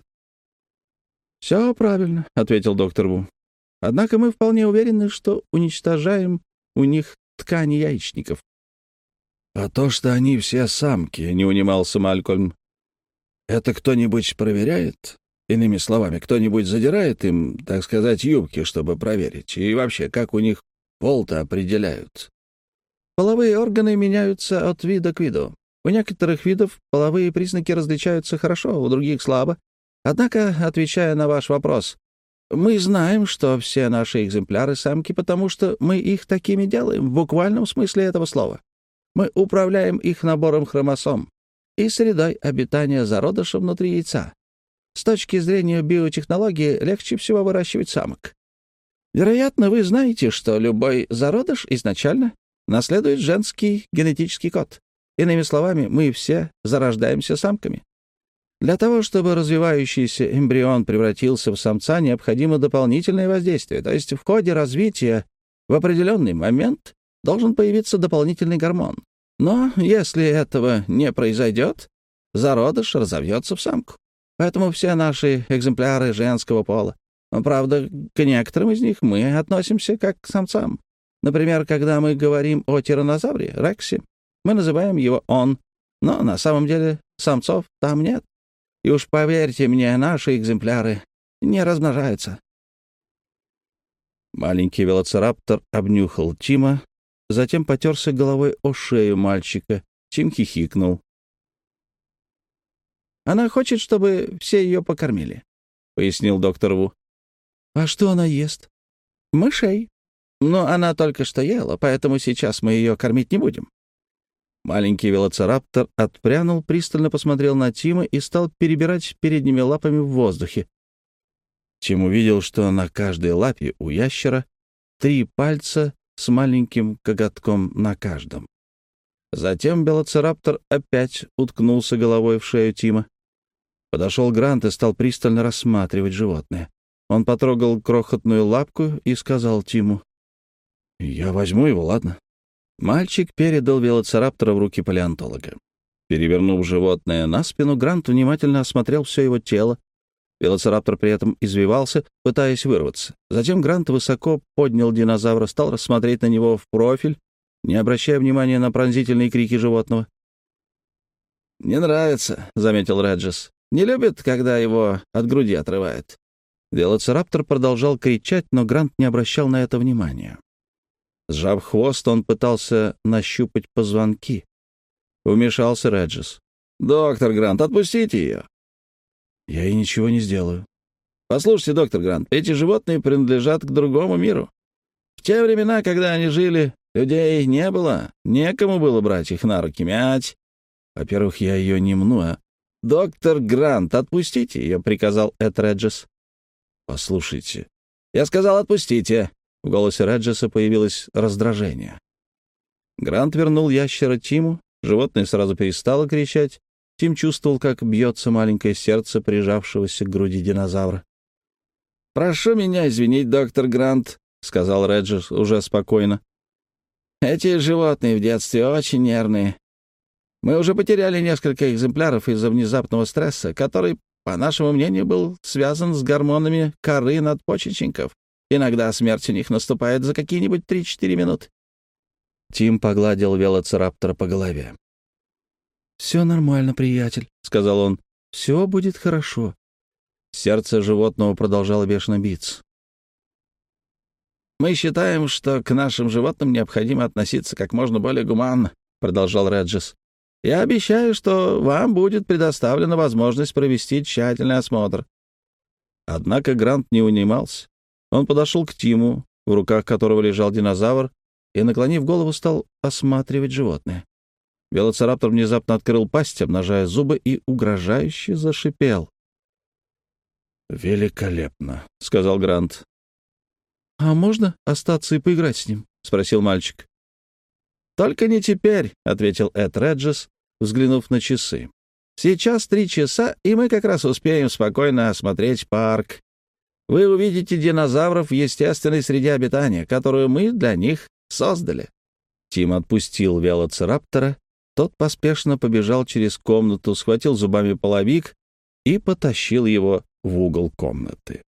«Все правильно», — ответил доктор Ву. «Однако мы вполне уверены, что уничтожаем у них ткани яичников». «А то, что они все самки», — не унимался Малькольм, — «это кто-нибудь проверяет? Иными словами, кто-нибудь задирает им, так сказать, юбки, чтобы проверить? И вообще, как у них пол-то определяют?» «Половые органы меняются от вида к виду. У некоторых видов половые признаки различаются хорошо, у других слабо. Однако, отвечая на ваш вопрос, мы знаем, что все наши экземпляры самки, потому что мы их такими делаем, в буквальном смысле этого слова. Мы управляем их набором хромосом и средой обитания зародыша внутри яйца. С точки зрения биотехнологии легче всего выращивать самок. Вероятно, вы знаете, что любой зародыш изначально наследует женский генетический код. Иными словами, мы все зарождаемся самками. Для того, чтобы развивающийся эмбрион превратился в самца, необходимо дополнительное воздействие. То есть в ходе развития в определенный момент должен появиться дополнительный гормон. Но если этого не произойдет, зародыш разовьется в самку. Поэтому все наши экземпляры женского пола. Правда, к некоторым из них мы относимся как к самцам. Например, когда мы говорим о тираннозавре Рексе, мы называем его «он», но на самом деле самцов там нет. И уж поверьте мне, наши экземпляры не размножаются. Маленький велоцираптор обнюхал Тима, затем потерся головой о шею мальчика. Тим хихикнул. «Она хочет, чтобы все ее покормили», — пояснил доктор Ву. «А что она ест?» «Мышей. Но она только что ела, поэтому сейчас мы ее кормить не будем». Маленький велоцираптор отпрянул, пристально посмотрел на Тима и стал перебирать передними лапами в воздухе. Тим увидел, что на каждой лапе у ящера 3 пальца с маленьким коготком на каждом. Затем велоцираптор опять уткнулся головой в шею Тима. Подошел Грант и стал пристально рассматривать животное. Он потрогал крохотную лапку и сказал Тиму: «Я возьму его, ладно?» Мальчик передал велоцираптора в руки палеонтолога. Перевернув животное на спину, Грант внимательно осмотрел все его тело. Велоцираптор при этом извивался, пытаясь вырваться. Затем Грант высоко поднял динозавра, стал рассмотреть на него в профиль, не обращая внимания на пронзительные крики животного. «Не нравится», — заметил Реджес. «Не любит, когда его от груди отрывают». Велоцираптор продолжал кричать, но Грант не обращал на это внимания. Сжав хвост, он пытался нащупать позвонки. Вмешался Реджес. «Доктор Грант, отпустите ее». «Я ей ничего не сделаю». «Послушайте, доктор Грант, эти животные принадлежат к другому миру. В те времена, когда они жили, людей не было, некому было брать их на руки, мять». «Во-первых, я ее не мну, а...» «Доктор Грант, отпустите ее», — приказал Эд Реджес. «Послушайте». «Я сказал, отпустите». В голосе Реджеса появилось раздражение. Грант вернул ящера Тиму. Животное сразу перестало кричать. Тим чувствовал, как бьется маленькое сердце прижавшегося к груди динозавра. «Прошу меня извинить, доктор Грант», — сказал Реджес уже спокойно. «Эти животные в детстве очень нервные. Мы уже потеряли несколько экземпляров из-за внезапного стресса, который, по нашему мнению, был связан с гормонами коры надпочечников. Иногда смерть у них наступает за какие-нибудь 3-4 минуты». Тим погладил велоцираптора по голове. «Все нормально, приятель», — сказал он. «Все будет хорошо». Сердце животного продолжало бешено биться. «Мы считаем, что к нашим животным необходимо относиться как можно более гуманно», — продолжал Реджес. «Я обещаю, что вам будет предоставлена возможность провести тщательный осмотр». Однако Грант не унимался. Он подошел к Тиму, в руках которого лежал динозавр, и, наклонив голову, стал осматривать животное. Велоцираптор внезапно открыл пасть, обнажая зубы, и угрожающе зашипел. «Великолепно», — сказал Грант. «А можно остаться и поиграть с ним?» — спросил мальчик. «Только не теперь», — ответил Эд Реджес, взглянув на часы. «Сейчас 3 часа, и мы как раз успеем спокойно осмотреть парк. Вы увидите динозавров в естественной среде обитания, которую мы для них создали». Тим отпустил велоцираптора. Тот поспешно побежал через комнату, схватил зубами половик и потащил его в угол комнаты.